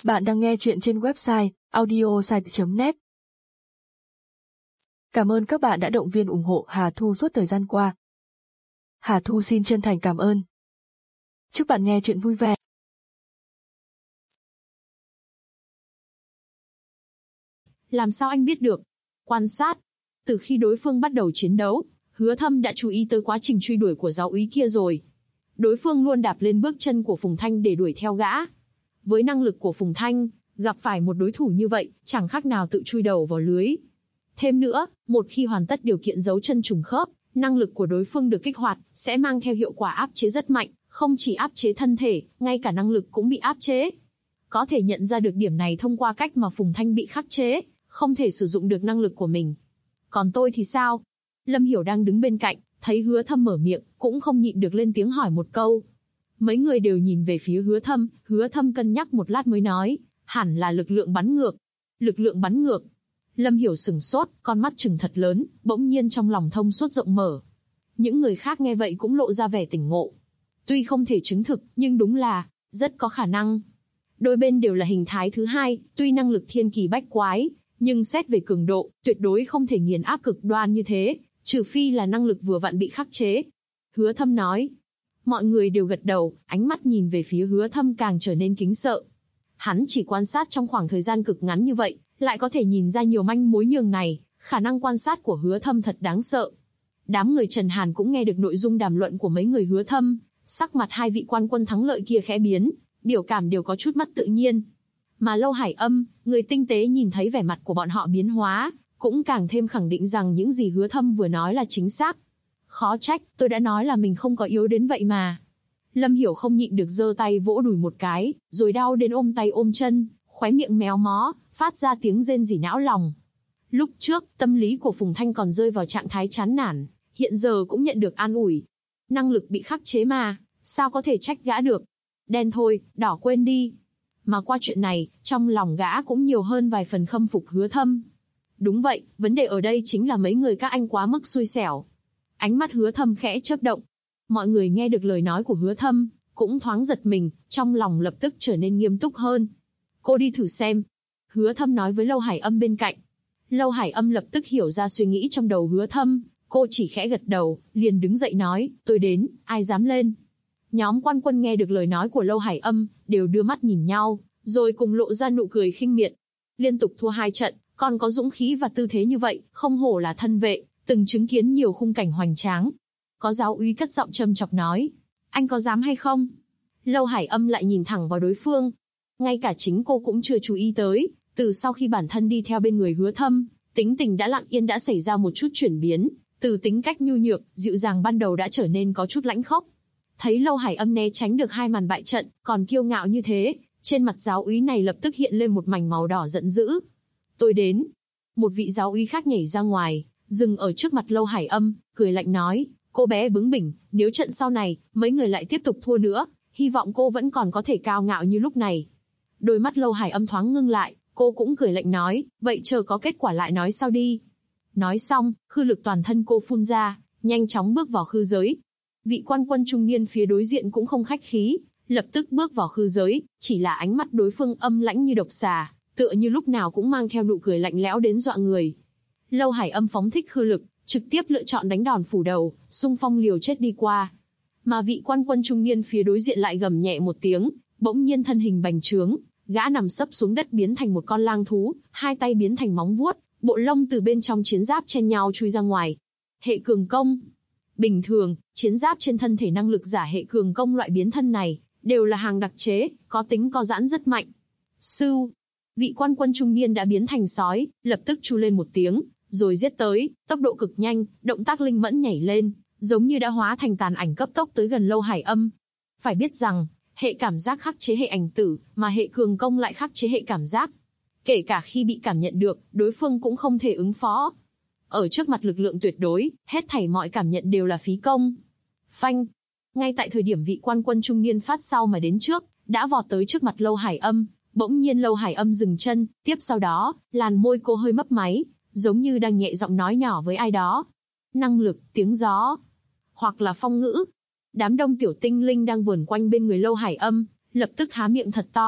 Bạn đang nghe chuyện trên website audiosite.net. Cảm ơn các bạn đã động viên ủng hộ Hà Thu suốt thời gian qua. Hà Thu xin chân thành cảm ơn. Chúc bạn nghe chuyện vui vẻ. Làm sao anh biết được? Quan sát. Từ khi đối phương bắt đầu chiến đấu, Hứa Thâm đã chú ý tới quá trình truy đuổi của giáo úy kia rồi. Đối phương luôn đạp lên bước chân của Phùng Thanh để đuổi theo gã. Với năng lực của Phùng Thanh, gặp phải một đối thủ như vậy, chẳng khác nào tự chui đầu vào lưới. Thêm nữa, một khi hoàn tất điều kiện giấu chân trùng khớp, năng lực của đối phương được kích hoạt, sẽ mang theo hiệu quả áp chế rất mạnh, không chỉ áp chế thân thể, ngay cả năng lực cũng bị áp chế. Có thể nhận ra được điểm này thông qua cách mà Phùng Thanh bị khắc chế, không thể sử dụng được năng lực của mình. Còn tôi thì sao? Lâm Hiểu đang đứng bên cạnh, thấy Hứa Thâm mở miệng, cũng không nhịn được lên tiếng hỏi một câu. Mấy người đều nhìn về phía Hứa Thâm cân nhắc một lát mới nói, hẳn là lực lượng bắn ngược. Lực lượng bắn ngược. Lâm Hiểu sửng sốt, con mắt trừng thật lớn, bỗng nhiên trong lòng thông suốt rộng mở. Những người khác nghe vậy cũng lộ ra vẻ tỉnh ngộ. Tuy không thể chứng thực, nhưng đúng là, rất có khả năng. Đôi bên đều là hình thái thứ hai, tuy năng lực thiên kỳ bách quái, nhưng xét về cường độ, tuyệt đối không thể nghiền áp cực đoan như thế, trừ phi là năng lực vừa vặn bị khắc chế. Hứa Thâm nói. Mọi người đều gật đầu, ánh mắt nhìn về phía Hứa Thâm càng trở nên kính sợ. Hắn chỉ quan sát trong khoảng thời gian cực ngắn như vậy, lại có thể nhìn ra nhiều manh mối nhường này, khả năng quan sát của Hứa Thâm thật đáng sợ. Đám người Trần Hàn cũng nghe được nội dung đàm luận của mấy người Hứa Thâm, sắc mặt hai vị quan quân thắng lợi kia khẽ biến, biểu cảm đều có chút mất tự nhiên. Mà Lâu Hải Âm, người tinh tế nhìn thấy vẻ mặt của bọn họ biến hóa, cũng càng thêm khẳng định rằng những gì Hứa Thâm vừa nói là chính xác. Khó trách, tôi đã nói là mình không có yếu đến vậy mà. Lâm Hiểu không nhịn được giơ tay vỗ đùi một cái, rồi đau đến ôm tay ôm chân, khóe miệng méo mó, phát ra tiếng rên rỉ não lòng. Lúc trước, tâm lý của Phùng Thanh còn rơi vào trạng thái chán nản, hiện giờ cũng nhận được an ủi. Năng lực bị khắc chế mà, sao có thể trách gã được? Đen thôi, đỏ quên đi. Mà qua chuyện này, trong lòng gã cũng nhiều hơn vài phần khâm phục Hứa Thâm. Đúng vậy, vấn đề ở đây chính là mấy người các anh quá mức xui xẻo. Ánh mắt Hứa Thâm khẽ chớp động. Mọi người nghe được lời nói của Hứa Thâm, cũng thoáng giật mình, trong lòng lập tức trở nên nghiêm túc hơn. Cô đi thử xem. Hứa Thâm nói với Lâu Hải Âm bên cạnh. Lâu Hải Âm lập tức hiểu ra suy nghĩ trong đầu Hứa Thâm, cô chỉ khẽ gật đầu, liền đứng dậy nói, tôi đến, ai dám lên. Nhóm quan quân nghe được lời nói của Lâu Hải Âm, đều đưa mắt nhìn nhau, rồi cùng lộ ra nụ cười khinh miệt. Liên tục thua 2 trận, còn có dũng khí và tư thế như vậy, không hổ là thân vệ, từng chứng kiến nhiều khung cảnh hoành tráng. Có giáo úy cất giọng châm chọc nói, anh có dám hay không? Lâu Hải Âm lại nhìn thẳng vào đối phương. Ngay cả chính cô cũng chưa chú ý tới, từ sau khi bản thân đi theo bên người Hứa Thâm, tính tình đã lặng yên đã xảy ra một chút chuyển biến, từ tính cách nhu nhược, dịu dàng ban đầu đã trở nên có chút lãnh khốc. Thấy Lâu Hải Âm né tránh được 2 màn bại trận, còn kiêu ngạo như thế, trên mặt giáo úy này lập tức hiện lên một mảnh màu đỏ giận dữ. Tôi đến. Một vị giáo úy khác nhảy ra ngoài, dừng ở trước mặt Lâu Hải Âm, cười lạnh nói, cô bé bướng bỉnh, nếu trận sau này, mấy người lại tiếp tục thua nữa, hy vọng cô vẫn còn có thể cao ngạo như lúc này. Đôi mắt Lâu Hải Âm thoáng ngưng lại, cô cũng cười lạnh nói, vậy chờ có kết quả lại nói sau đi. Nói xong, khư lực toàn thân cô phun ra, nhanh chóng bước vào khư giới. Vị quan quân trung niên phía đối diện cũng không khách khí, lập tức bước vào khư giới, chỉ là ánh mắt đối phương âm lãnh như độc xà, tựa như lúc nào cũng mang theo nụ cười lạnh lẽo đến dọa người. Lâu Hải Âm phóng thích khư lực, trực tiếp lựa chọn đánh đòn phủ đầu, xung phong liều chết đi qua. Mà vị quan quân trung niên phía đối diện lại gầm nhẹ một tiếng, bỗng nhiên thân hình bành trướng, gã nằm sấp xuống đất biến thành một con lang thú, 2 tay biến thành móng vuốt, bộ lông từ bên trong chiến giáp chen nhau chui ra ngoài. Hệ cường công. Bình thường, chiến giáp trên thân thể năng lực giả hệ cường công loại biến thân này, đều là hàng đặc chế, có tính co giãn rất mạnh. Sưu. Vị quan quân trung niên đã biến thành sói, lập tức chu lên một tiếng, rồi giết tới, tốc độ cực nhanh, động tác linh mẫn nhảy lên, giống như đã hóa thành tàn ảnh cấp tốc tới gần Lâu Hải Âm. Phải biết rằng, hệ cảm giác khắc chế hệ ảnh tử, mà hệ cường công lại khắc chế hệ cảm giác. Kể cả khi bị cảm nhận được, đối phương cũng không thể ứng phó. Ở trước mặt lực lượng tuyệt đối, hết thảy mọi cảm nhận đều là phí công. Phanh. Ngay tại thời điểm vị quan quân trung niên phát sau mà đến trước, đã vọt tới trước mặt Lâu Hải Âm, bỗng nhiên Lâu Hải Âm dừng chân, tiếp sau đó, làn môi cô hơi mấp máy, giống như đang nhẹ giọng nói nhỏ với ai đó. Năng lực, tiếng gió, hoặc là phong ngữ. Đám đông tiểu tinh linh đang vờn quanh bên người Lâu Hải Âm, lập tức há miệng thật to,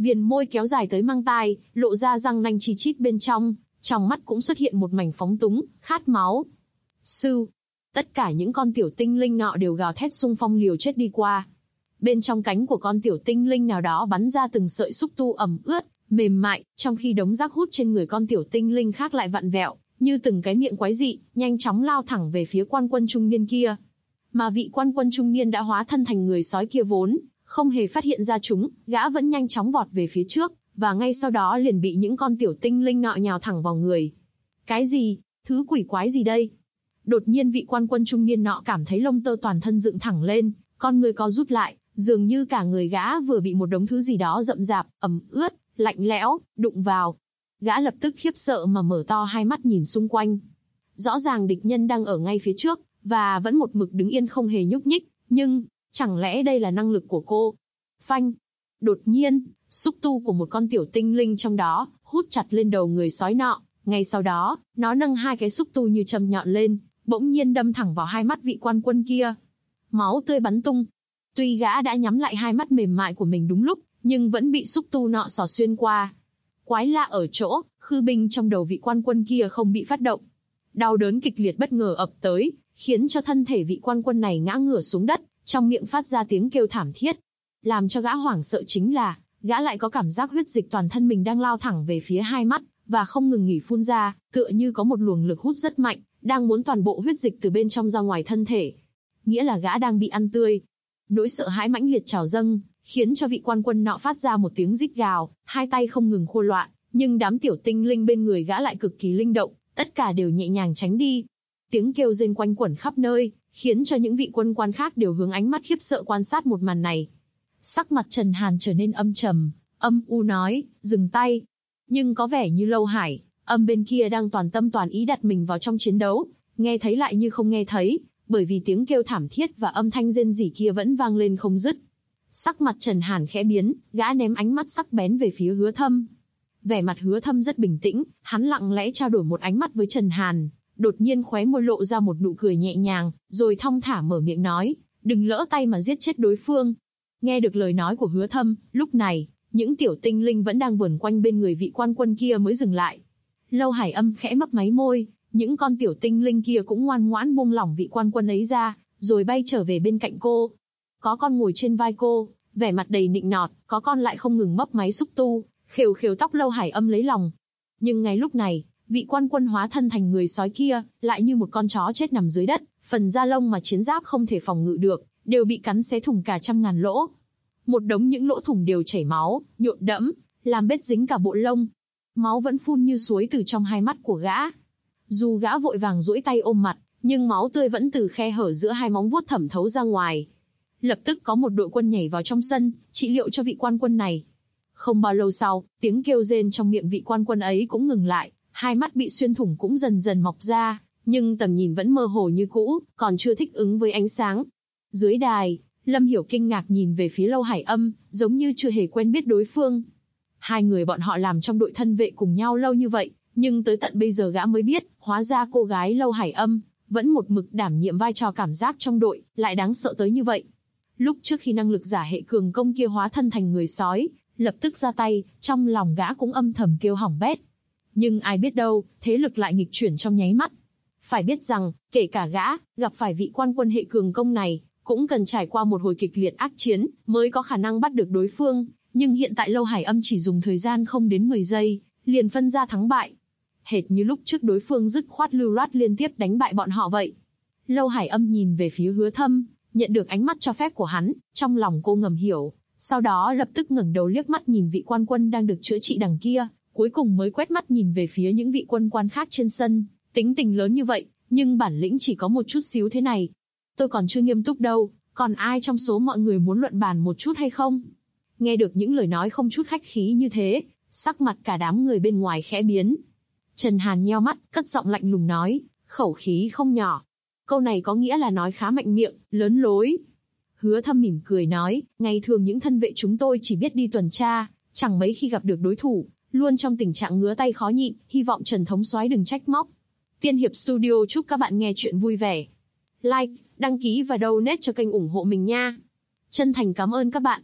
viền môi kéo dài tới mang tai, lộ ra răng nanh chi chít bên trong mắt cũng xuất hiện một mảnh phóng túng, khát máu. Sư, tất cả những con tiểu tinh linh nọ đều gào thét xung phong liều chết đi qua. Bên trong cánh của con tiểu tinh linh nào đó bắn ra từng sợi xúc tu ẩm ướt, mềm mại, trong khi đống rác hút trên người con tiểu tinh linh khác lại vặn vẹo, như từng cái miệng quái dị, nhanh chóng lao thẳng về phía quan quân trung niên kia. Mà vị quan quân trung niên đã hóa thân thành người sói kia vốn không hề phát hiện ra chúng, gã vẫn nhanh chóng vọt về phía trước, và ngay sau đó liền bị những con tiểu tinh linh nọ nhào thẳng vào người. Cái gì? Thứ quỷ quái gì đây? Đột nhiên vị quan quân trung niên nọ cảm thấy lông tơ toàn thân dựng thẳng lên, con người co rút lại, dường như cả người gã vừa bị một đống thứ gì đó rậm rạp, ẩm ướt, lạnh lẽo, đụng vào. Gã lập tức khiếp sợ mà mở to hai mắt nhìn xung quanh. Rõ ràng địch nhân đang ở ngay phía trước, và vẫn một mực đứng yên không hề nhúc nhích, nhưng, chẳng lẽ đây là năng lực của cô? Phanh! Đột nhiên, xúc tu của một con tiểu tinh linh trong đó, hút chặt lên đầu người sói nọ. Ngay sau đó, nó nâng hai cái xúc tu như châm nhọn lên, bỗng nhiên đâm thẳng vào hai mắt vị quan quân kia. Máu tươi bắn tung. Tuy gã đã nhắm lại hai mắt mềm mại của mình đúng lúc, nhưng vẫn bị xúc tu nọ xỏ xuyên qua. Quái lạ ở chỗ, khư binh trong đầu vị quan quân kia không bị phát động. Đau đớn kịch liệt bất ngờ ập tới, khiến cho thân thể vị quan quân này ngã ngửa xuống đất, trong miệng phát ra tiếng kêu thảm thiết. Làm cho gã hoảng sợ chính là, gã lại có cảm giác huyết dịch toàn thân mình đang lao thẳng về phía hai mắt, và không ngừng nghỉ phun ra, tựa như có một luồng lực hút rất mạnh, đang muốn toàn bộ huyết dịch từ bên trong ra ngoài thân thể. Nghĩa là gã đang bị ăn tươi. Nỗi sợ hãi mãnh liệt trào dâng, khiến cho vị quan quân nọ phát ra một tiếng rít gào, hai tay không ngừng khô loạn, nhưng đám tiểu tinh linh bên người gã lại cực kỳ linh động, tất cả đều nhẹ nhàng tránh đi. Tiếng kêu rên quanh quẩn khắp nơi, khiến cho những vị quân quan khác đều hướng ánh mắt khiếp sợ quan sát một màn này. Sắc mặt Trần Hàn trở nên âm trầm, âm u nói, dừng tay. Nhưng có vẻ như Lâu Hải, âm bên kia đang toàn tâm toàn ý đặt mình vào trong chiến đấu, nghe thấy lại như không nghe thấy, bởi vì tiếng kêu thảm thiết và âm thanh rên rỉ kia vẫn vang lên không dứt. Sắc mặt Trần Hàn khẽ biến, gã ném ánh mắt sắc bén về phía Hứa Thâm. Vẻ mặt Hứa Thâm rất bình tĩnh, hắn lặng lẽ trao đổi một ánh mắt với Trần Hàn, đột nhiên khóe môi lộ ra một nụ cười nhẹ nhàng, rồi thong thả mở miệng nói, đừng lỡ tay mà giết chết đối phương. Nghe được lời nói của Hứa Thâm, lúc này, những tiểu tinh linh vẫn đang vờn quanh bên người vị quan quân kia mới dừng lại. Lâu Hải Âm khẽ mấp máy môi, những con tiểu tinh linh kia cũng ngoan ngoãn buông lỏng vị quan quân ấy ra, rồi bay trở về bên cạnh cô. Có con ngồi trên vai cô, vẻ mặt đầy nịnh nọt, có con lại không ngừng mấp máy xúc tu, khều khều tóc Lâu Hải Âm lấy lòng. Nhưng ngay lúc này, vị quan quân hóa thân thành người sói kia, lại như một con chó chết nằm dưới đất, phần da lông mà chiến giáp không thể phòng ngự được, đều bị cắn xé thủng cả trăm ngàn lỗ. Một đống những lỗ thủng đều chảy máu, nhộn đẫm, làm bết dính cả bộ lông. Máu vẫn phun như suối từ trong hai mắt của gã. Dù gã vội vàng duỗi tay ôm mặt, nhưng máu tươi vẫn từ khe hở giữa hai móng vuốt thẩm thấu ra ngoài. Lập tức có một đội quân nhảy vào trong sân, trị liệu cho vị quan quân này. Không bao lâu sau, tiếng kêu rên trong miệng vị quan quân ấy cũng ngừng lại, hai mắt bị xuyên thủng cũng dần dần mọc ra, nhưng tầm nhìn vẫn mơ hồ như cũ, còn chưa thích ứng với ánh sáng. Dưới đài, Lâm Hiểu kinh ngạc nhìn về phía Lâu Hải Âm, giống như chưa hề quen biết đối phương. Hai người bọn họ làm trong đội thân vệ cùng nhau lâu như vậy, nhưng tới tận bây giờ gã mới biết, hóa ra cô gái Lâu Hải Âm vẫn một mực đảm nhiệm vai trò cảm giác trong đội, lại đáng sợ tới như vậy. Lúc trước khi năng lực giả hệ cường công kia hóa thân thành người sói, lập tức ra tay, trong lòng gã cũng âm thầm kêu hỏng bét. Nhưng ai biết đâu, thế lực lại nghịch chuyển trong nháy mắt. Phải biết rằng, kể cả gã, gặp phải vị quan quân hệ cường công này, cũng cần trải qua một hồi kịch liệt ác chiến, mới có khả năng bắt được đối phương. Nhưng hiện tại Lâu Hải Âm chỉ dùng thời gian không đến 10 giây, liền phân ra thắng bại. Hệt như lúc trước đối phương dứt khoát lưu loát liên tiếp đánh bại bọn họ vậy. Lâu Hải Âm nhìn về phía Hứa Thâm, nhận được ánh mắt cho phép của hắn, trong lòng cô ngầm hiểu, sau đó lập tức ngẩng đầu liếc mắt nhìn vị quan quân đang được chữa trị đằng kia, cuối cùng mới quét mắt nhìn về phía những vị quân quan khác trên sân, tính tình lớn như vậy, nhưng bản lĩnh chỉ có một chút xíu thế này. Tôi còn chưa nghiêm túc đâu, còn ai trong số mọi người muốn luận bàn một chút hay không? Nghe được những lời nói không chút khách khí như thế, sắc mặt cả đám người bên ngoài khẽ biến. Trần Hàn nheo mắt, cất giọng lạnh lùng nói, khẩu khí không nhỏ. Câu này có nghĩa là nói khá mạnh miệng, lớn lối. Hứa Thâm mỉm cười nói, ngày thường những thân vệ chúng tôi chỉ biết đi tuần tra, chẳng mấy khi gặp được đối thủ, luôn trong tình trạng ngứa tay khó nhịn, hy vọng Trần thống soái đừng trách móc. Tiên Hiệp Studio chúc các bạn nghe chuyện vui vẻ. Like, đăng ký và donate cho kênh ủng hộ mình nha. Chân thành cảm ơn các bạn.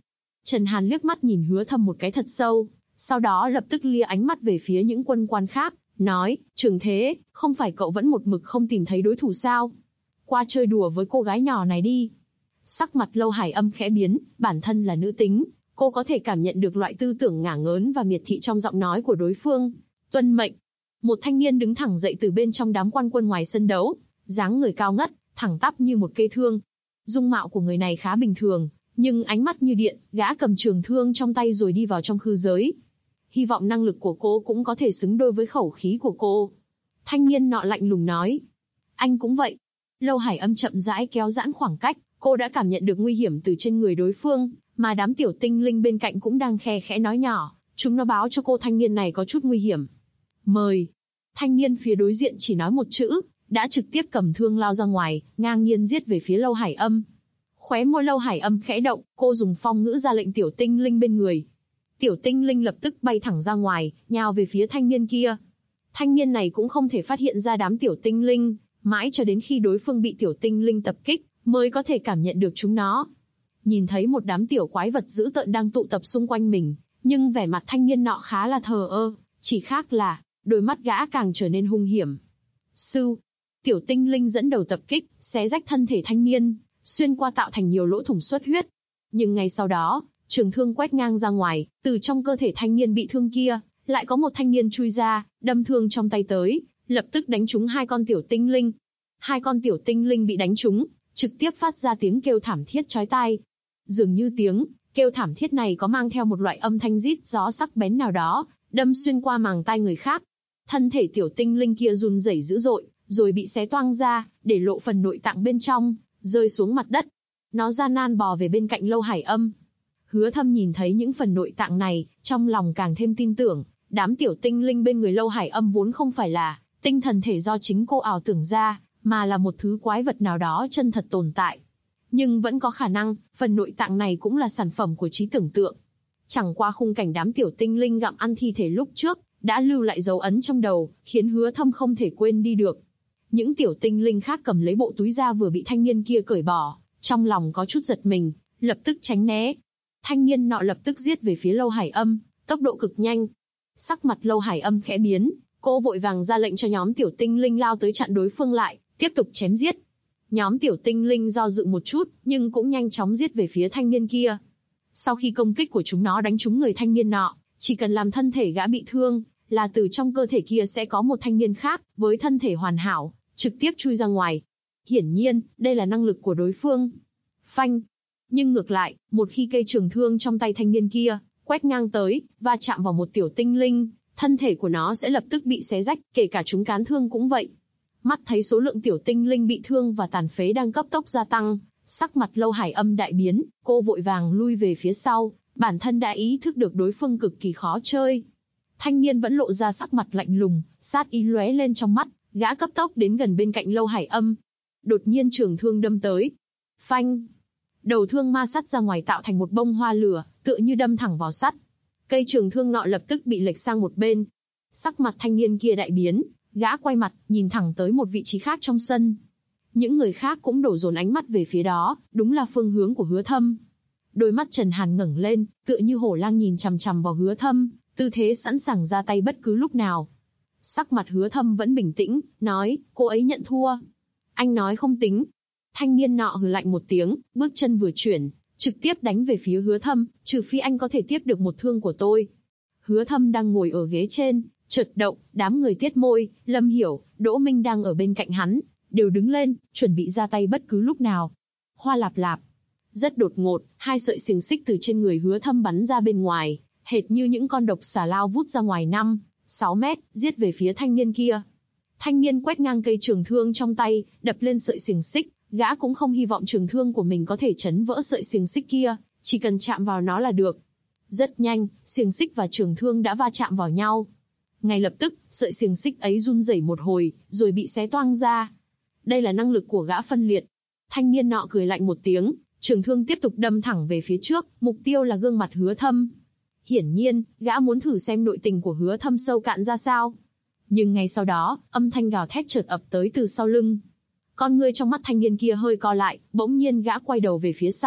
Trần Hàn liếc mắt nhìn Hứa Thâm một cái thật sâu, sau đó lập tức lia ánh mắt về phía những quân quan khác, nói, Trường Thế, không phải cậu vẫn một mực không tìm thấy đối thủ sao? Qua chơi đùa với cô gái nhỏ này đi. Sắc mặt Lâu Hải Âm khẽ biến, bản thân là nữ tính, cô có thể cảm nhận được loại tư tưởng ngả ngớn và miệt thị trong giọng nói của đối phương. Tuân mệnh. Một thanh niên đứng thẳng dậy từ bên trong đám quan quân ngoài sân đấu, dáng người cao ngất, thẳng tắp như một cây thương. Dung mạo của người này khá bình thường, nhưng ánh mắt như điện, gã cầm trường thương trong tay rồi đi vào trong khư giới. Hy vọng năng lực của cô cũng có thể xứng đôi với khẩu khí của cô. Thanh niên nọ lạnh lùng nói. Anh cũng vậy. Lâu Hải Âm chậm rãi kéo giãn khoảng cách, cô đã cảm nhận được nguy hiểm từ trên người đối phương, mà đám tiểu tinh linh bên cạnh cũng đang khe khẽ nói nhỏ, chúng nó báo cho cô thanh niên này có chút nguy hiểm. Mời. Thanh niên phía đối diện chỉ nói một chữ, đã trực tiếp cầm thương lao ra ngoài, ngang nhiên giết về phía Lâu Hải Âm. Khóe môi Lâu Hải Âm khẽ động, cô dùng phong ngữ ra lệnh tiểu tinh linh bên người. Tiểu tinh linh lập tức bay thẳng ra ngoài, nhào về phía thanh niên kia. Thanh niên này cũng không thể phát hiện ra đám tiểu tinh linh, mãi cho đến khi đối phương bị tiểu tinh linh tập kích, mới có thể cảm nhận được chúng nó. Nhìn thấy một đám tiểu quái vật dữ tợn đang tụ tập xung quanh mình, nhưng vẻ mặt thanh niên nọ khá là thờ ơ, chỉ khác là, đôi mắt gã càng trở nên hung hiểm. Sưu, tiểu tinh linh dẫn đầu tập kích, xé rách thân thể thanh niên, xuyên qua tạo thành nhiều lỗ thủng xuất huyết. Nhưng ngay sau đó, trường thương quét ngang ra ngoài, từ trong cơ thể thanh niên bị thương kia, lại có một thanh niên chui ra, đâm thương trong tay tới, lập tức đánh trúng hai con tiểu tinh linh. Hai con tiểu tinh linh bị đánh trúng, trực tiếp phát ra tiếng kêu thảm thiết chói tai. Dường như tiếng kêu thảm thiết này có mang theo một loại âm thanh rít gió sắc bén nào đó, đâm xuyên qua màng tai người khác. Thân thể tiểu tinh linh kia run rẩy dữ dội, rồi bị xé toang ra, để lộ phần nội tạng bên trong, rơi xuống mặt đất. Nó gian nan bò về bên cạnh Lâu Hải Âm. Hứa Thâm nhìn thấy những phần nội tạng này, trong lòng càng thêm tin tưởng, đám tiểu tinh linh bên người Lâu Hải Âm vốn không phải là tinh thần thể do chính cô ảo tưởng ra, mà là một thứ quái vật nào đó chân thật tồn tại. Nhưng vẫn có khả năng, phần nội tạng này cũng là sản phẩm của trí tưởng tượng. Chẳng qua khung cảnh đám tiểu tinh linh gặm ăn thi thể lúc trước, đã lưu lại dấu ấn trong đầu, khiến Hứa Thâm không thể quên đi được. Những tiểu tinh linh khác cầm lấy bộ túi da vừa bị thanh niên kia cởi bỏ, trong lòng có chút giật mình, lập tức tránh né. Thanh niên nọ lập tức giết về phía Lâu Hải Âm, tốc độ cực nhanh. Sắc mặt Lâu Hải Âm khẽ biến, cô vội vàng ra lệnh cho nhóm tiểu tinh linh lao tới chặn đối phương lại, tiếp tục chém giết. Nhóm tiểu tinh linh do dự một chút, nhưng cũng nhanh chóng giết về phía thanh niên kia. Sau khi công kích của chúng nó đánh trúng người thanh niên nọ, chỉ cần làm thân thể gã bị thương, là từ trong cơ thể kia sẽ có một thanh niên khác, với thân thể hoàn hảo, trực tiếp chui ra ngoài. Hiển nhiên, đây là năng lực của đối phương. Phanh. Nhưng ngược lại, một khi cây trường thương trong tay thanh niên kia quét ngang tới, va chạm vào một tiểu tinh linh, thân thể của nó sẽ lập tức bị xé rách, kể cả chúng cán thương cũng vậy. Mắt thấy số lượng tiểu tinh linh bị thương và tàn phế đang cấp tốc gia tăng, sắc mặt Lâu Hải Âm đại biến, cô vội vàng lui về phía sau, bản thân đã ý thức được đối phương cực kỳ khó chơi. Thanh niên vẫn lộ ra sắc mặt lạnh lùng, sát ý lóe lên trong mắt, gã cấp tốc đến gần bên cạnh Lâu Hải Âm. Đột nhiên trường thương đâm tới. Phanh. Đầu thương ma sắt ra ngoài tạo thành một bông hoa lửa, tựa như đâm thẳng vào sắt. Cây trường thương nọ lập tức bị lệch sang một bên. Sắc mặt thanh niên kia đại biến, gã quay mặt, nhìn thẳng tới một vị trí khác trong sân. Những người khác cũng đổ dồn ánh mắt về phía đó, đúng là phương hướng của Hứa Thâm. Đôi mắt Trần Hàn ngẩng lên, tựa như hổ lang nhìn chằm chằm vào Hứa Thâm, tư thế sẵn sàng ra tay bất cứ lúc nào. Sắc mặt Hứa Thâm vẫn bình tĩnh, nói, cô ấy nhận thua. Anh nói không tính. Thanh niên nọ hừ lạnh một tiếng, bước chân vừa chuyển, trực tiếp đánh về phía Hứa Thâm, trừ phi anh có thể tiếp được một thương của tôi. Hứa Thâm đang ngồi ở ghế trên, chợt động, đám người Tiết Môi, Lâm Hiểu, Đỗ Minh đang ở bên cạnh hắn, đều đứng lên, chuẩn bị ra tay bất cứ lúc nào. Hoa lạp lạp. Rất đột ngột, hai sợi xiềng xích từ trên người Hứa Thâm bắn ra bên ngoài, hệt như những con độc xà lao vút ra ngoài 5-6 mét, giết về phía thanh niên kia. Thanh niên quét ngang cây trường thương trong tay, đập lên sợi xiềng xích, gã cũng không hy vọng trường thương của mình có thể chấn vỡ sợi xiềng xích kia, chỉ cần chạm vào nó là được. Rất nhanh, xiềng xích và trường thương đã va chạm vào nhau. Ngay lập tức, sợi xiềng xích ấy run rẩy một hồi, rồi bị xé toang ra. Đây là năng lực của gã phân liệt. Thanh niên nọ cười lạnh một tiếng, trường thương tiếp tục đâm thẳng về phía trước, mục tiêu là gương mặt Hứa Thâm. Hiển nhiên, gã muốn thử xem nội tình của Hứa Thâm sâu cạn ra sao. Nhưng ngay sau đó, âm thanh gào thét chợt ập tới từ sau lưng. Con ngươi trong mắt thanh niên kia hơi co lại, bỗng nhiên gã quay đầu về phía sau,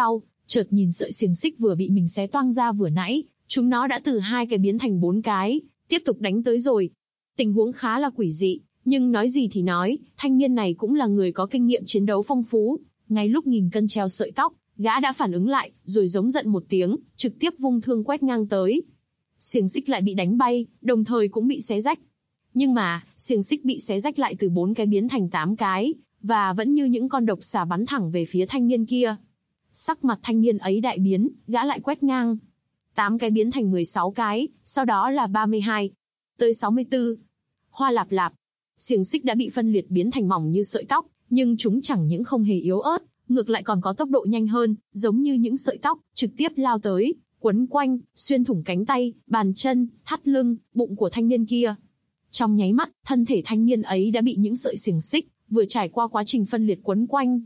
chợt nhìn sợi xiềng xích vừa bị mình xé toang ra vừa nãy, chúng nó đã từ 2 cái biến thành 4 cái, tiếp tục đánh tới rồi. Tình huống khá là quỷ dị, nhưng nói gì thì nói, thanh niên này cũng là người có kinh nghiệm chiến đấu phong phú. Ngay lúc nghìn cân treo sợi tóc, gã đã phản ứng lại, rồi giống giận một tiếng, trực tiếp vung thương quét ngang tới. Xiềng xích lại bị đánh bay, đồng thời cũng bị xé rách. Nhưng mà, xiềng xích bị xé rách lại từ 4 cái biến thành 8 cái, và vẫn như những con độc xà bắn thẳng về phía thanh niên kia. Sắc mặt thanh niên ấy đại biến, gã lại quét ngang. 8 cái biến thành 16 cái, sau đó là 32, tới 64. Hoa lạp lạp, xiềng xích đã bị phân liệt biến thành mỏng như sợi tóc, nhưng chúng chẳng những không hề yếu ớt, ngược lại còn có tốc độ nhanh hơn, giống như những sợi tóc, trực tiếp lao tới, quấn quanh, xuyên thủng cánh tay, bàn chân, thắt lưng, bụng của thanh niên kia. Trong nháy mắt, thân thể thanh niên ấy đã bị những sợi xiềng xích vừa trải qua quá trình phân liệt quấn quanh.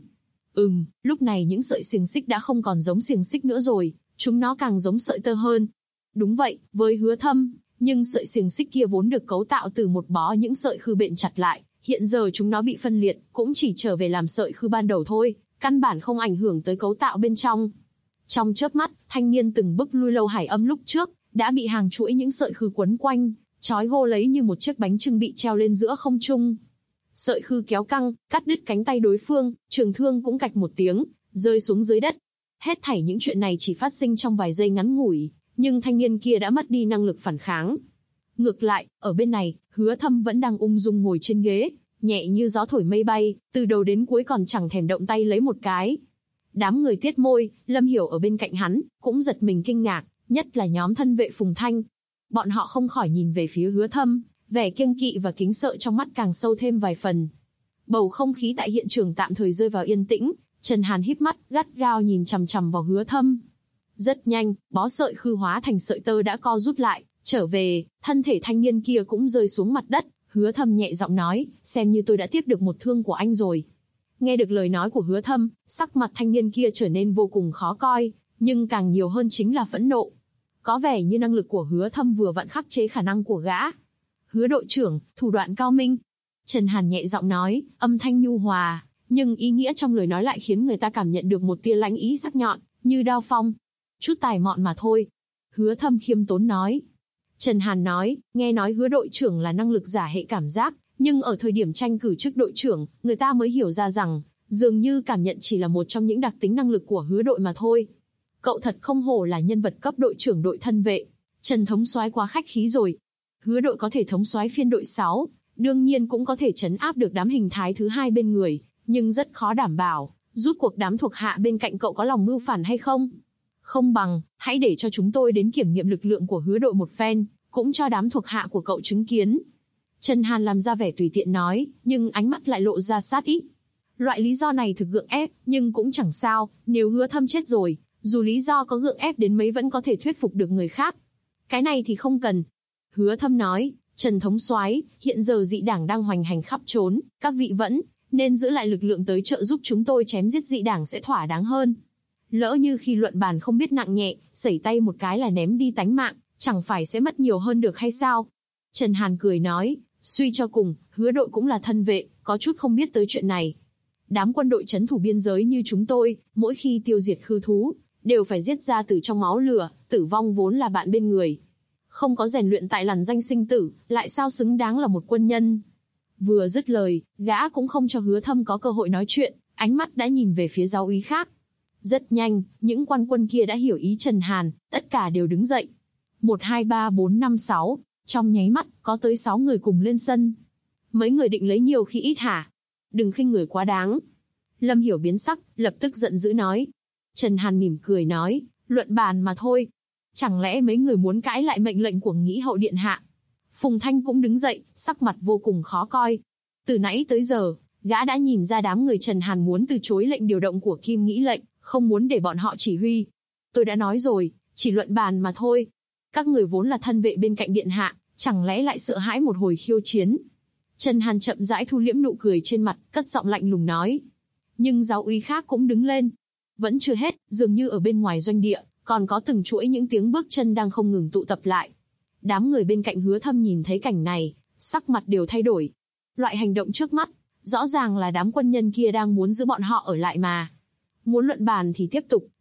Lúc này những sợi xiềng xích đã không còn giống xiềng xích nữa rồi, chúng nó càng giống sợi tơ hơn. Đúng vậy, với Hứa Thâm, nhưng sợi xiềng xích kia vốn được cấu tạo từ một bó những sợi khư bện chặt lại, hiện giờ chúng nó bị phân liệt, cũng chỉ trở về làm sợi khư ban đầu thôi, căn bản không ảnh hưởng tới cấu tạo bên trong. Trong chớp mắt, thanh niên từng bước lui Lâu Hải Âm lúc trước, đã bị hàng chuỗi những sợi khư quấn quanh, trói gô lấy như một chiếc bánh chưng bị treo lên giữa không trung. Sợi khư kéo căng, cắt đứt cánh tay đối phương, trường thương cũng cạch một tiếng, rơi xuống dưới đất. Hết thảy những chuyện này chỉ phát sinh trong vài giây ngắn ngủi, nhưng thanh niên kia đã mất đi năng lực phản kháng. Ngược lại, ở bên này, Hứa Thâm vẫn đang ung dung ngồi trên ghế, nhẹ như gió thổi mây bay, từ đầu đến cuối còn chẳng thèm động tay lấy một cái. Đám người Tiết Môi, Lâm Hiểu ở bên cạnh hắn, cũng giật mình kinh ngạc, nhất là nhóm thân vệ Phùng Thanh. Bọn họ không khỏi nhìn về phía Hứa Thâm, vẻ kiêng kỵ và kính sợ trong mắt càng sâu thêm vài phần. Bầu không khí tại hiện trường tạm thời rơi vào yên tĩnh, Trần Hàn híp mắt, gắt gao nhìn chằm chằm vào Hứa Thâm. Rất nhanh, bó sợi khư hóa thành sợi tơ đã co rút lại, trở về, thân thể thanh niên kia cũng rơi xuống mặt đất. Hứa Thâm nhẹ giọng nói, xem như tôi đã tiếp được một thương của anh rồi. Nghe được lời nói của Hứa Thâm, sắc mặt thanh niên kia trở nên vô cùng khó coi, nhưng càng nhiều hơn chính là phẫn nộ. Có vẻ như năng lực của Hứa Thâm vừa vặn khắc chế khả năng của gã. Hứa đội trưởng, thủ đoạn cao minh. Trần Hàn nhẹ giọng nói, âm thanh nhu hòa, nhưng ý nghĩa trong lời nói lại khiến người ta cảm nhận được một tia lãnh ý sắc nhọn, như đao phong. Chút tài mọn mà thôi. Hứa Thâm khiêm tốn nói. Trần Hàn nói, nghe nói Hứa đội trưởng là năng lực giả hệ cảm giác, nhưng ở thời điểm tranh cử chức đội trưởng, người ta mới hiểu ra rằng, dường như cảm nhận chỉ là một trong những đặc tính năng lực của Hứa đội mà thôi. Cậu thật không hổ là nhân vật cấp đội trưởng đội thân vệ. Trần thống soái quá khách khí rồi. Hứa đội có thể thống soái phiên đội 6, đương nhiên cũng có thể trấn áp được đám hình thái thứ hai bên người, nhưng rất khó đảm bảo, rút cuộc đám thuộc hạ bên cạnh cậu có lòng mưu phản hay không. Không bằng, hãy để cho chúng tôi đến kiểm nghiệm lực lượng của Hứa đội một phen, cũng cho đám thuộc hạ của cậu chứng kiến. Trần Hàn làm ra vẻ tùy tiện nói, nhưng ánh mắt lại lộ ra sát ý. Loại lý do này thực gượng ép, nhưng cũng chẳng sao, nếu Hứa Thâm chết rồi, dù lý do có gượng ép đến mấy vẫn có thể thuyết phục được người khác. Cái này thì không cần. Hứa Thâm nói, Trần thống soái, hiện giờ dị đảng đang hoành hành khắp trốn, các vị vẫn nên giữ lại lực lượng tới trợ giúp chúng tôi chém giết dị đảng sẽ thỏa đáng hơn. Lỡ như khi luận bàn không biết nặng nhẹ, sẩy tay một cái là ném đi tánh mạng, chẳng phải sẽ mất nhiều hơn được hay sao? Trần Hàn cười nói, suy cho cùng, Hứa đội cũng là thân vệ, có chút không biết tới chuyện này. Đám quân đội trấn thủ biên giới như chúng tôi, mỗi khi tiêu diệt khư thú, đều phải giết ra từ trong máu lửa, tử vong vốn là bạn bên người. Không có rèn luyện tại lằn danh sinh tử, lại sao xứng đáng là một quân nhân. Vừa dứt lời, gã cũng không cho Hứa Thâm có cơ hội nói chuyện, ánh mắt đã nhìn về phía giáo úy khác. Rất nhanh, những quan quân kia đã hiểu ý Trần Hàn, tất cả đều đứng dậy. 1, 2, 3, 4, 5, 6, trong nháy mắt, có tới 6 người cùng lên sân. Mấy người định lấy nhiều khi ít hả? Đừng khinh người quá đáng. Lâm Hiểu biến sắc, lập tức giận dữ nói. Trần Hàn mỉm cười nói, luận bàn mà thôi. Chẳng lẽ mấy người muốn cãi lại mệnh lệnh của Nghĩ hậu điện hạ? Phùng Thanh cũng đứng dậy, sắc mặt vô cùng khó coi. Từ nãy tới giờ, gã đã nhìn ra đám người Trần Hàn muốn từ chối lệnh điều động của Kim Nghĩ lệnh, không muốn để bọn họ chỉ huy. Tôi đã nói rồi, chỉ luận bàn mà thôi. Các người vốn là thân vệ bên cạnh điện hạ, chẳng lẽ lại sợ hãi một hồi khiêu chiến? Trần Hàn chậm rãi thu liễm nụ cười trên mặt, cất giọng lạnh lùng nói. Nhưng giáo úy khác cũng đứng lên. Vẫn chưa hết, dường như ở bên ngoài doanh địa, còn có từng chuỗi những tiếng bước chân đang không ngừng tụ tập lại. Đám người bên cạnh Hứa Thâm nhìn thấy cảnh này, sắc mặt đều thay đổi. Loại hành động trước mắt, rõ ràng là đám quân nhân kia đang muốn giữ bọn họ ở lại mà. Muốn luận bàn thì tiếp tục,